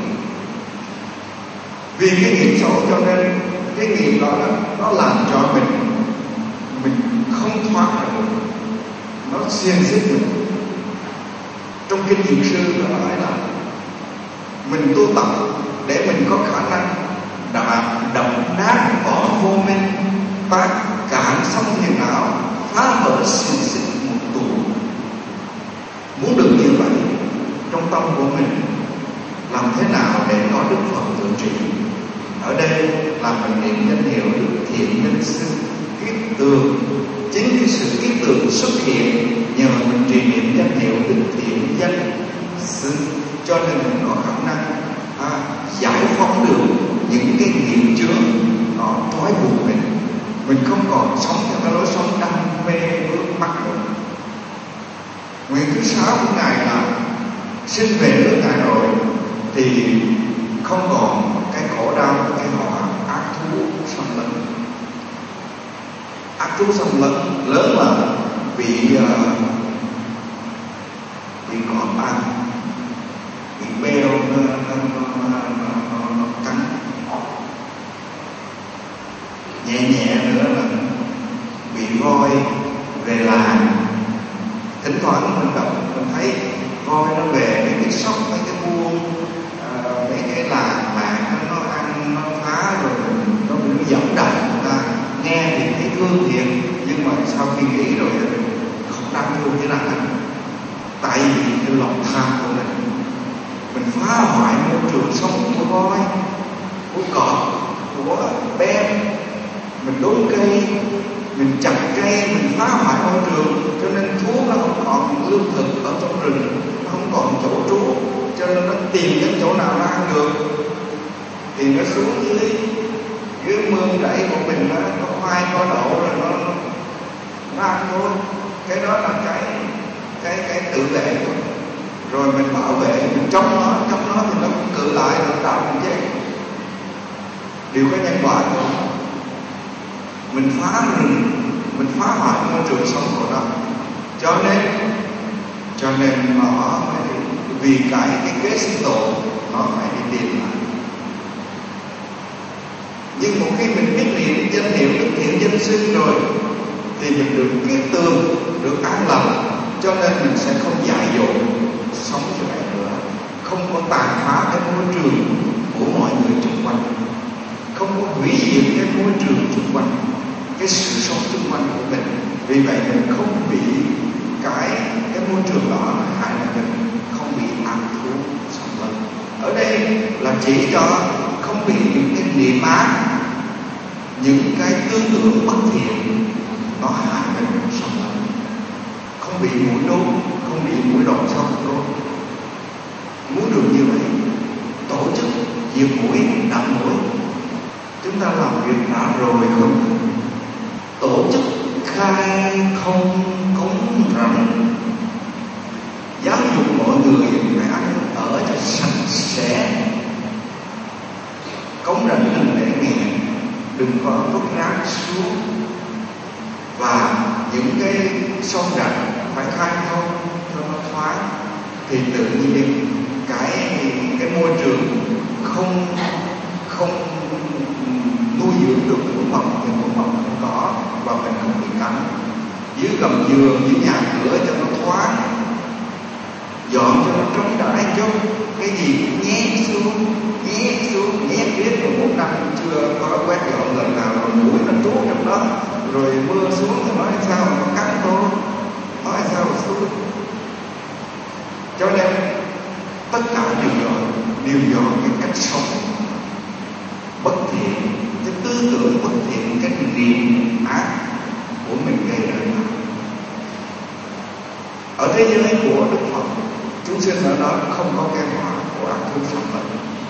Vì cái nghiệp xấu cho nên cái nghiệp đó nó làm cho mình mình không thoát được, nó xiên xích mình. Trong kinh Dược Sư nó nói là mình tu tập để mình có khả năng đã đập nát vỏ vô minh, tác cản xong hiền não, phá vỡ xiên xích một tù. Muốn được như vậy trong tâm của mình, làm thế nào để có Đức Phật tự trị? Ở đây là mình niệm danh hiệu Đức Thiện Nhân Sư Kiết Tường. Chính cái sự kiết tường xuất hiện nhờ mình trì niệm danh hiệu Đức Thiện Nhân Sư, cho nên mình có khả năng à, giải phóng được những cái nghiệp chướng nó trói buộc mình. Mình không còn sống theo cái lối sống đam mê ước mắc nữa. Nguyện thứ sáu của Ngài là sinh về nước Ngài rồi thì không còn cái khổ đau của cái họa ác thú xâm lấn. Ác thú xâm lấn lớn là bị uh, bị cọp ăn, bị beo nó, nó, nó, nó, nó, nó cắn. Nhẹ nhẹ nữa là bị voi về làng. Thỉnh thoảng mình đọc mình thấy voi nó về mấy cái sóc, mấy cái buôn, uh, mấy cái làng mà nó ăn, nó phá rồi nó bị dẫn động người ta. Nghe thì thấy thương thiệt, nhưng mà sau khi nghĩ rồi không đáng thương thế nào hết. Tại vì cái lòng tham của mình, mình phá hoại môi trường sống của voi, của cọp, của bé. Mình đốn cây, mình chặt cây, mình phá hoại môi trường, cho nên thú nó không còn lương thực ở trong rừng, nó không còn chỗ trú, cho nên nó tìm đến chỗ nào nó ăn được thì nó xuống dưới dưới mương rẫy của mình, nó có khoai có đậu rồi nó nó ăn thôi. Cái đó là cái cái cái tự vệ thôi. Rồi mình bảo vệ, mình chống nó, chống nó thì nó cũng cự lại rồi tạo mình chết. Điều có nhân quả thôi. Mình phá rừng, mình phá hoại môi trường sống của nó, cho nên cho nên nó phải, vì cái cái kế sinh tồn nó phải đi tìm lại. Nhưng một khi mình biết niệm danh hiệu Đức Thiện Nhân Sư rồi thì mình được kiết tường, được an lành, cho nên mình sẽ không dại dột sống như vậy nữa, không có tàn phá cái môi trường của mọi người xung quanh, không có hủy diệt cái môi trường xung quanh, cái sự sống xung quanh của mình. Vì vậy mình không bị cái cái môi trường đó hại là mình không bị ác thú xâm lấn. Ở đây là chỉ cho không bị những cái niệm ác, những cái tư tưởng bất thiện nó hại mình xâm lấn, không bị mũi đốt, không bị mũi độc sâu đốt. Muốn được như vậy, tổ chức diệt mũi, đặng mũi. Chúng ta làm việc đã rồi không? Tổ chức khai không cúng rằm, giáo dục mọi người phải ăn ở cho sạch sẽ, cống rãnh đừng để nghèo, đừng có vứt rác xuống, và những cái sông rạch phải khai thông cho nó thoáng, thì tự nhiên cái cái môi trường không không nuôi dưỡng được mũi mật thì mũi mật không có, và mình không bị cắn. Dưới gầm giường, dưới nhà cửa cho nó thoáng, dọn cho nó trống trải, chứ cái gì cũng nhét xuống, nhét xuống, nhét biết rồi một năm chưa có quét dọn lần nào, rồi mũi nó trú trong đó, rồi mưa xuống thì nói sao mà nó cắn tôi, nói sao mà xuống. Cho nên tất cả đều dọn, đều dọn cái cách sống bất thiện, cái tư tưởng bất thiện, cái niệm ác của mình gây ra. Ở thế giới của Đức Phật, chúng sinh ở đó không có cái họa khổ quán thương phạm mình.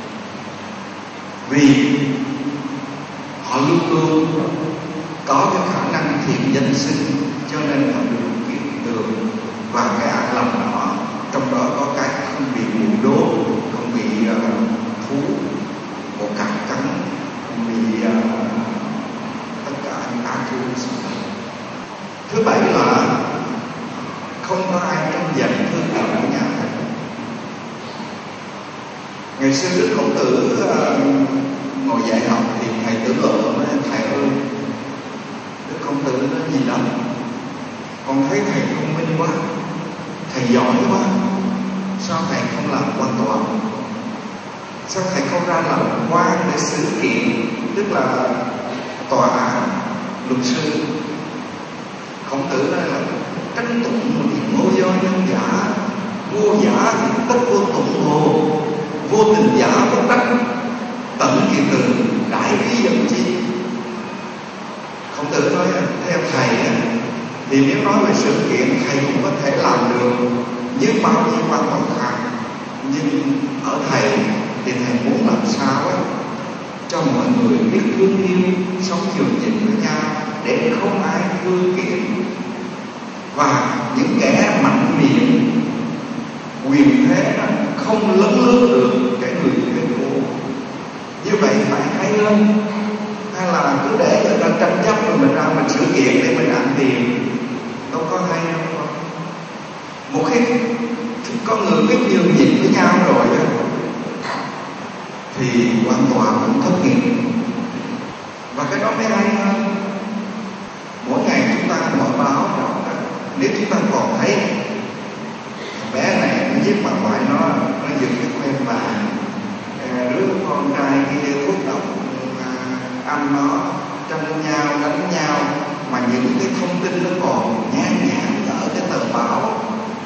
Vì họ luôn luôn có cái khả năng thiện danh sinh, cho nên họ được kiết đường và cái an lành đó, trong đó có cái không bị mù đốt, không bị uh, thú một cặp cắn, không bị uh, tất cả những ác thú. Thứ bảy là không có ai tranh giành thương hiệu của nhà thầy. Ngày xưa Đức Khổng Tử uh, ngồi dạy học thì thầy Tử Lộ nói: thầy ơi, Đức Khổng Tử nói gì đó, con thấy thầy thông minh quá, thầy giỏi quá, sao thầy không làm quan tòa? Sao thầy không ra làm quan để xử kiện, tức là tòa án, luật sư? Khổng Tử nói là tranh tụng thì ngô do nhân giả, vô giả thì tất vô tụng hồ, vô tình giả vô đắc, tận kỳ từ đại vi dân chi. Khổng Tử nói theo thầy thì nếu nói về sự kiện thầy cũng có thể làm được như bao nhiêu quan tòa khác, nhưng ở thầy thì thầy muốn làm sao ấy cho mọi người biết thương yêu, sống dường dịnh với nhau để không ai thương kiện, và những kẻ mạnh miệng quyền thế không lấn lướt được cái người thế khổ. Như vậy phải hay hơn, hay là cứ để người ta tranh chấp rồi mình ra mình sửa kiện để mình ăn tiền, đâu có hay đâu. Một khi con người biết nhường nhịn với nhau rồi đó, thì hoàn toàn cũng thất nghiệp, và cái đó mới hay hơn. Mỗi ngày chúng ta mở báo đó, nếu chúng ta còn thấy bé này nó giết bà ngoại nó, nó dựng cái khoen vàng, đứa con trai kia thuốc độc ăn nó, tranh nhau đánh nhau, mà những cái thông tin nó còn nhán nhản ở cái tờ báo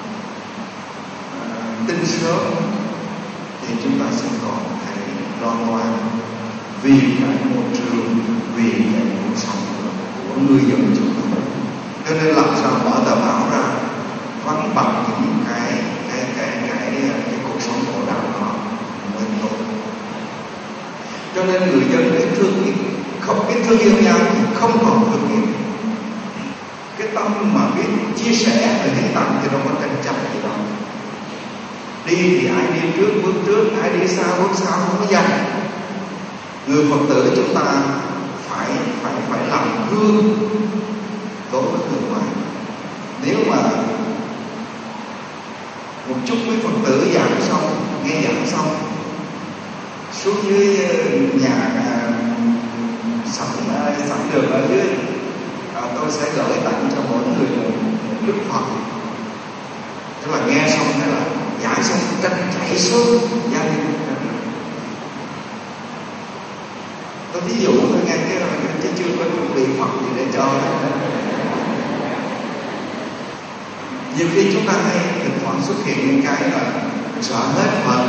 uh, tin sớm, thì chúng ta sẽ còn phải lo toan vì cái môi trường, vì cái cuộc sống của người dân chúng ta. Cho nên làm sao mở tờ báo ra vắng bằng những cái cái cái cái cái, cái cuộc sống khổ đau đó mới tốt. Cho nên người dân biết thương yêu, không biết thương yêu nhau thì không còn thương yêu. Cái tâm mà biết chia sẻ về hiến tặng thì đâu có tranh chấp gì đâu. Đi thì ai đi trước bước trước, ai đi sau bước sau, không có danh. Người Phật tử chúng ta phải phải phải làm gương đối với người ngoài. Nếu mà một chút với Phật tử giảng xong, nghe giảng xong, xuống dưới nhà sẵn sẵn đường ở dưới, à, tôi sẽ gửi tặng cho mỗi người một Đức Phật. Tức là nghe xong thế là giải xong tranh chảy xuống gia đình. Tôi ví dụ thôi nghe, cái chứ chưa có chuẩn bị Phật gì để cho. Nhiều khi chúng ta hay thỉnh thoảng xuất hiện những cái là sợ hết Phật,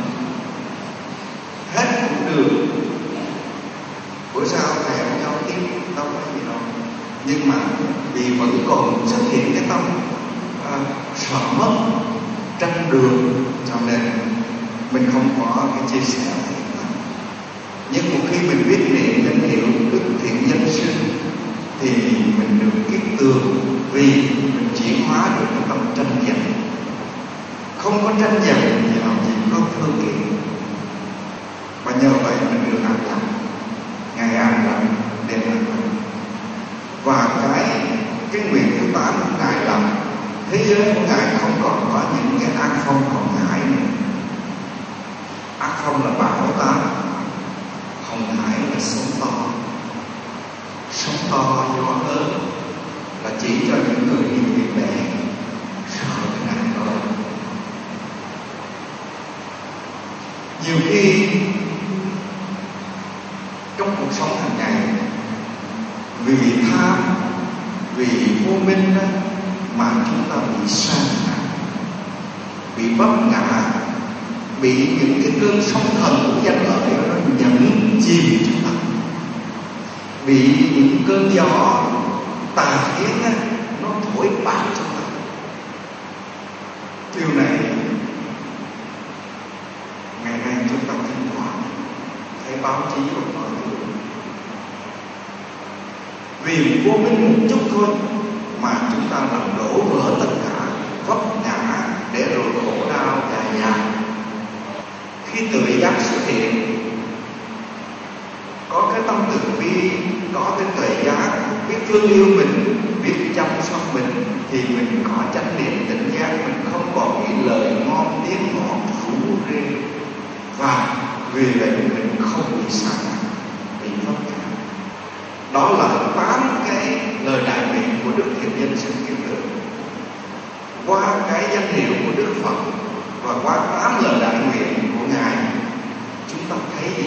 hết cũng được, bữa sau thầy ông giao tiếp đâu có gì đâu. Nhưng mà vì vẫn còn xuất hiện cái tâm à, sợ mất, tranh đường, cho nên mình không có cái chia sẻ. Nhưng một khi mình biết niệm danh hiệu Đức Thiện Nhân Sinh thì mình được kiết tường, vì mình chuyển hóa được cái tâm tranh giành. Không có tranh giành thì làm gì có thương kiện. Và nhờ vậy mình được an lành, ngày an lành đêm an lành. Và cái cái nguyện thứ tám của Ngài là thế giới của Ngài không còn có những cái ác phong còn ngại nữa. Ác phong là bão táp, hồng hải là sóng to. Sóng to gió lớn là chỉ cho những người yêu việc bè sợ cái nạn đó. Nhiều khi trong cuộc sống hàng ngày, vì tham, vì vô minh mà chúng ta bị sa ngã, bị vấp ngã, bị những cái cơn sóng thần của danh lợi nó nhấn chìm chúng ta, bị những cơn gió tà kiến nó thổi bát chúng ta. Điều này báo chí và nói thường. Vì vô minh một chút thôi mà chúng ta làm đổ vỡ tất cả, vấp ngã để rồi khổ đau dài dài. Khi tự giác xuất hiện, có cái tâm từ bi, có cái tuệ giác, biết thương yêu mình, biết chăm sóc mình, thì mình có chánh niệm tỉnh giác, mình không còn nghĩ lời ngon tiếng ngọt rủ rê, và vì vậy mình không bị sa ngã, bị vấp ngã. Đó là tám cái lời đại nguyện của Đức Thiện Nhân Sinh Kiết Tự. Qua cái danh hiệu của Đức Phật và qua tám lời đại nguyện của Ngài, chúng ta thấy gì?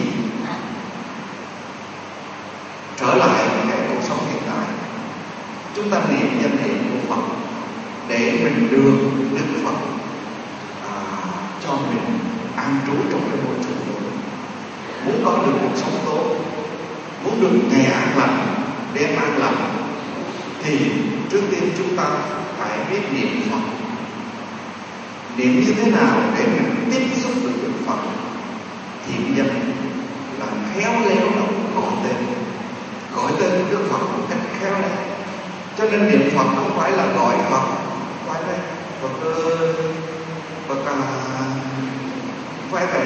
Trở lại cái cuộc sống hiện tại, chúng ta niệm danh hiệu của Phật để mình được Đức Phật à, cho mình an trú trong cái môi trường tốt. Muốn có được cuộc sống tốt, muốn được ngày an lành, đêm an lành, thì trước tiên chúng ta phải biết niệm Phật. Niệm như thế nào để mình tiếp xúc được Đức Phật? Thiện nhân là khéo léo lòng gọi tên, gọi tên Đức Phật một cách khéo léo. Cho nên niệm Phật không phải là gọi Phật, phải đây Phật ơi, Phật à, phải vậy.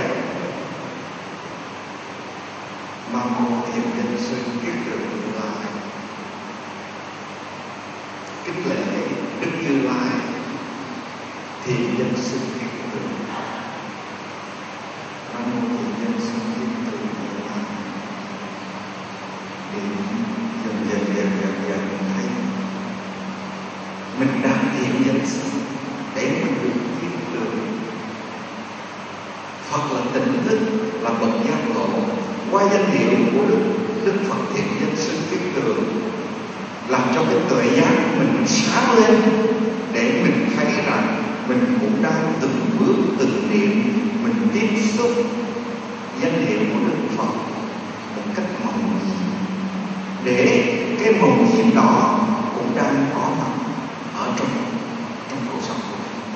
Mà một thiện nhân sinh kiết tự là kính lễ Đức Như Lai, thiện nhân sinh kiết tự. Mà một thiện nhân sinh kiết tự là để dần dần dần dần dần thấy mình đang thiện nhân sinh để mình được kiết tự. Phật là tỉnh thức, là bậc giác ngộ. Qua danh hiệu của Đức Đức Phật Thiện Nhân Sinh Kiết Tự, làm cho cái tuệ giác của mình sáng lên, để mình thấy rằng mình cũng đang từng bước từng niệm mình tiếp xúc danh hiệu của Đức Phật một cách màu nhiệm, để cái màu nhiệm đó cũng đang có mặt ở trong trong cuộc sống của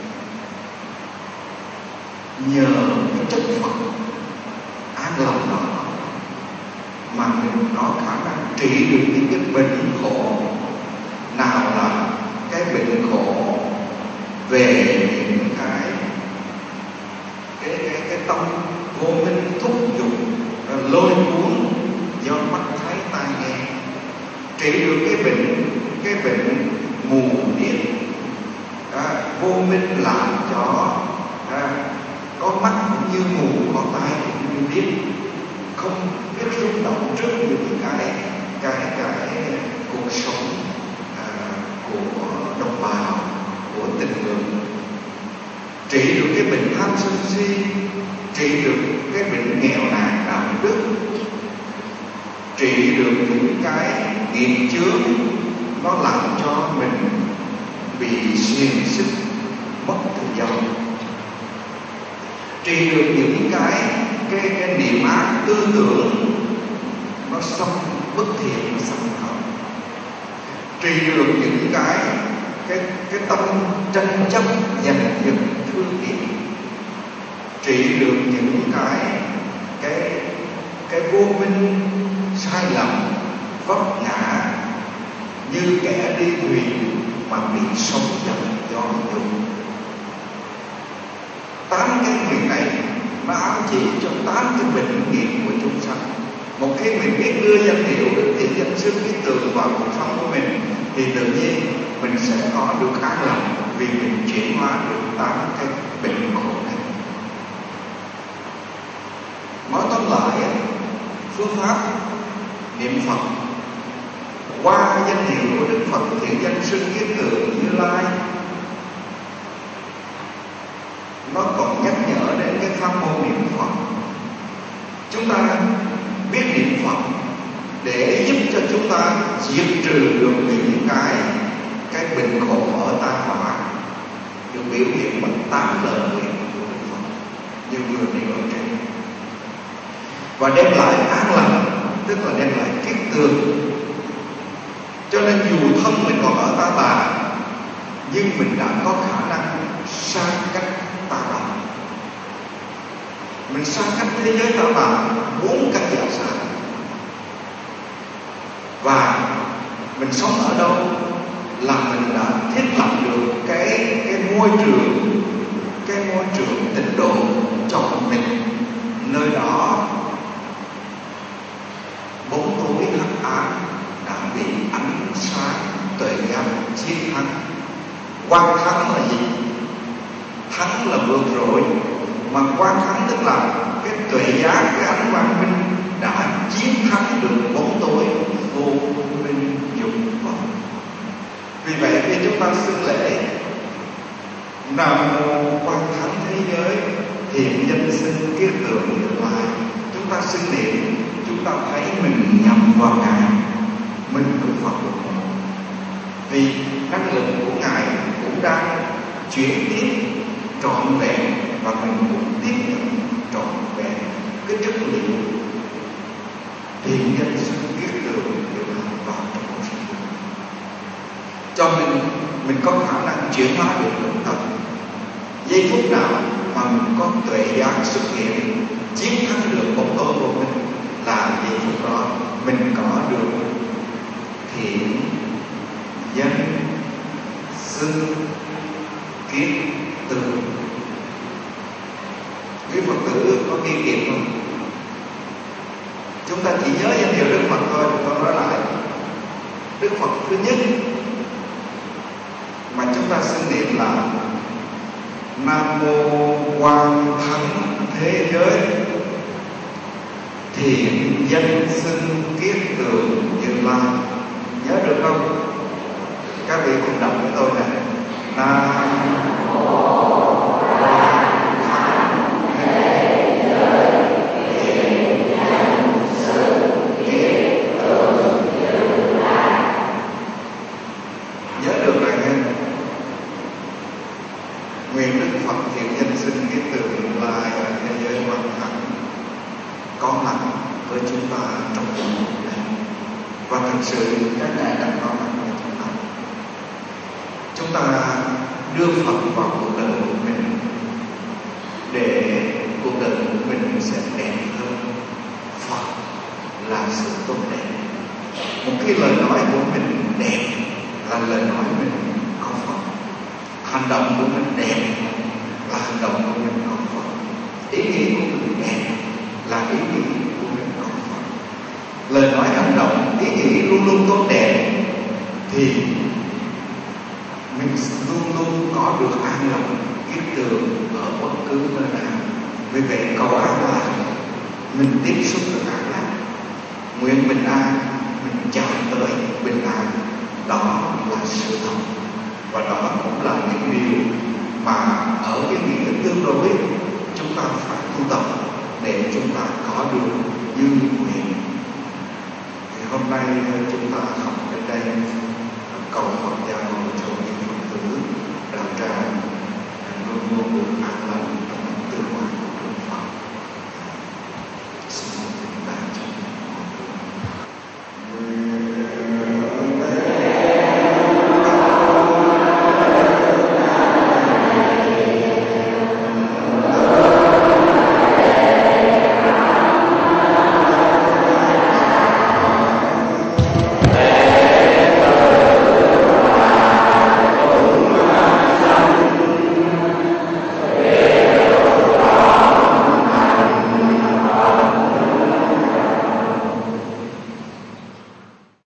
mình. Nhờ cái chất Phật an lòng đó mà mình có khả năng trị được những cái bệnh khổ. Nào là cái bệnh khổ về những cái cái cái, cái tâm vô minh thúc giục lôi cuốn do mắt thấy tai nghe, trị được cái bệnh cái bệnh mù điếc, à, vô minh làm cho à, có mắt cũng như mù, có tai cũng như điếc, không biết rung động trước những cái cái cái cuộc sống à, của đồng bào, của tình người, trị được cái bệnh tham sân si, trị được cái bệnh nghèo nàn đạo đức, trị được những cái nghiệp chướng nó làm cho mình bị xiềng xích mất tự do, trị được những cái cái cái niệm ác tư tưởng nó xâm bất thiện, nó xâm hại, trị được những cái cái cái tâm tranh chấp giành giật thương tiếc, trị được những cái cái cái vô minh sai lầm vấp ngã như kẻ đi thuyền mà bị sóng dần gió dung. Tám cái nguyện này nó ám chỉ cho tám cái bệnh nghiệp của chúng sanh. Một khi mình biết đưa danh hiệu Đức Thiện Nhân Sinh Kiết Tự vào cuộc sống của mình, thì tự nhiên mình sẽ có được an lành, vì mình chuyển hóa được tám cái bệnh khổ này. Nói tóm lại, phương pháp niệm Phật qua cái danh hiệu của Đức Phật Thiện Nhân Sinh Kiết Tự Như Lai, nó còn nhắc nhở đến cái pháp môn niệm Phật. Chúng ta biết niệm Phật để giúp cho chúng ta diệt trừ được những cái cái bệnh khổ ở ta hỏa, được biểu hiện bằng tám lời nguyện của Đức Phật như vừa nêu ở trên, và đem lại an lành, tức là đem lại kiết tường. Cho nên dù thân mình còn ở ta bà, nhưng mình đã có khả năng san cách ta bà. Mình san cách thế giới ta bà bốn cách giả Và mình sống ở đâu là mình đã thiết lập được cái cái môi trường cái môi trường tịnh độ cho mình. Nơi đó bóng tối hắc ám đã bị ánh sáng tuệ giác chiến thắng. Quan thắng là gì? Thắng là vượt rồi, mà quan thắng tức là cái tuệ giác, cái ánh quang minh đã chiến thắng được bóng tối vô minh dục vọng. Vì vậy khi chúng ta xưng lễ Nam mô quan thắng thế giới hiện danh sinh kiết tượng Như Lai, chúng ta xưng niệm, chúng ta thấy mình nhập vào Ngài, mình cũng Phật một. Vì năng lượng của Ngài cũng đang chuyển tiếp trọn vẹn, và mình cũng tiếp nhận trọn vẹn cái chất liệu hiện nhân sinh kiết tượng Như Lai vào trong cuộc sống. Cho mình mình có khả năng chuyển hóa được thực tập. Giây phút nào mà mình có tuệ giác xuất hiện, chiến thắng được bóng tối của mình, là giây phút đó mình có được thiện danh xưng kiết tượng. Quý Phật tử có ghi kịp không? Chúng ta chỉ nhớ danh hiệu Đức Phật thôi. Tôi nói lại, Đức Phật thứ nhất mà chúng ta xưng niệm là Nam mô quan thắng thế giới thiện danh xưng kiết tượng Như Lai. Nhớ được không? Các vị cùng đọc với tôi này. Nam mô quan thắng thế giới thiện danh xưng kiết tượng Như Lai. Nhớ được rồi nghe. Nguyện Đức Phật thiện nhân sinh kiết tượng Như Lai ở thế giới quan thắng có mặt với chúng ta trong cuộc này. Và thật sự các ngài đang có mặt với chúng ta. Chúng ta đưa Phật vào cuộc đời của mình để cuộc đời của mình sẽ đẹp hơn. Phật là sự tốt đẹp. Một cái lời nói của mình đẹp là lời nói mình có Phật. Hành động của mình đẹp là hành động của mình có Phật. Ý nghĩ của mình đẹp là ý nghĩ của mình có Phật. Lời nói, hành động, ý nghĩ luôn luôn tốt đẹp thì mình luôn luôn có được an lạc kiết tượng ở bất cứ nơi nào. Vì vậy cầu an lạc, mình tiếp xúc được an lạc. Nguyện bình an, mình chạm tới bình an. Đó là sự thật. Và đó cũng là những điều mà ở cái nghĩa tương đối chúng ta phải tu tập để chúng ta có được như nguyện. Thì hôm nay chúng ta học đến đây, cầu Phật gia hộ cho những Phật tử đạo tràng luôn luôn được an lành.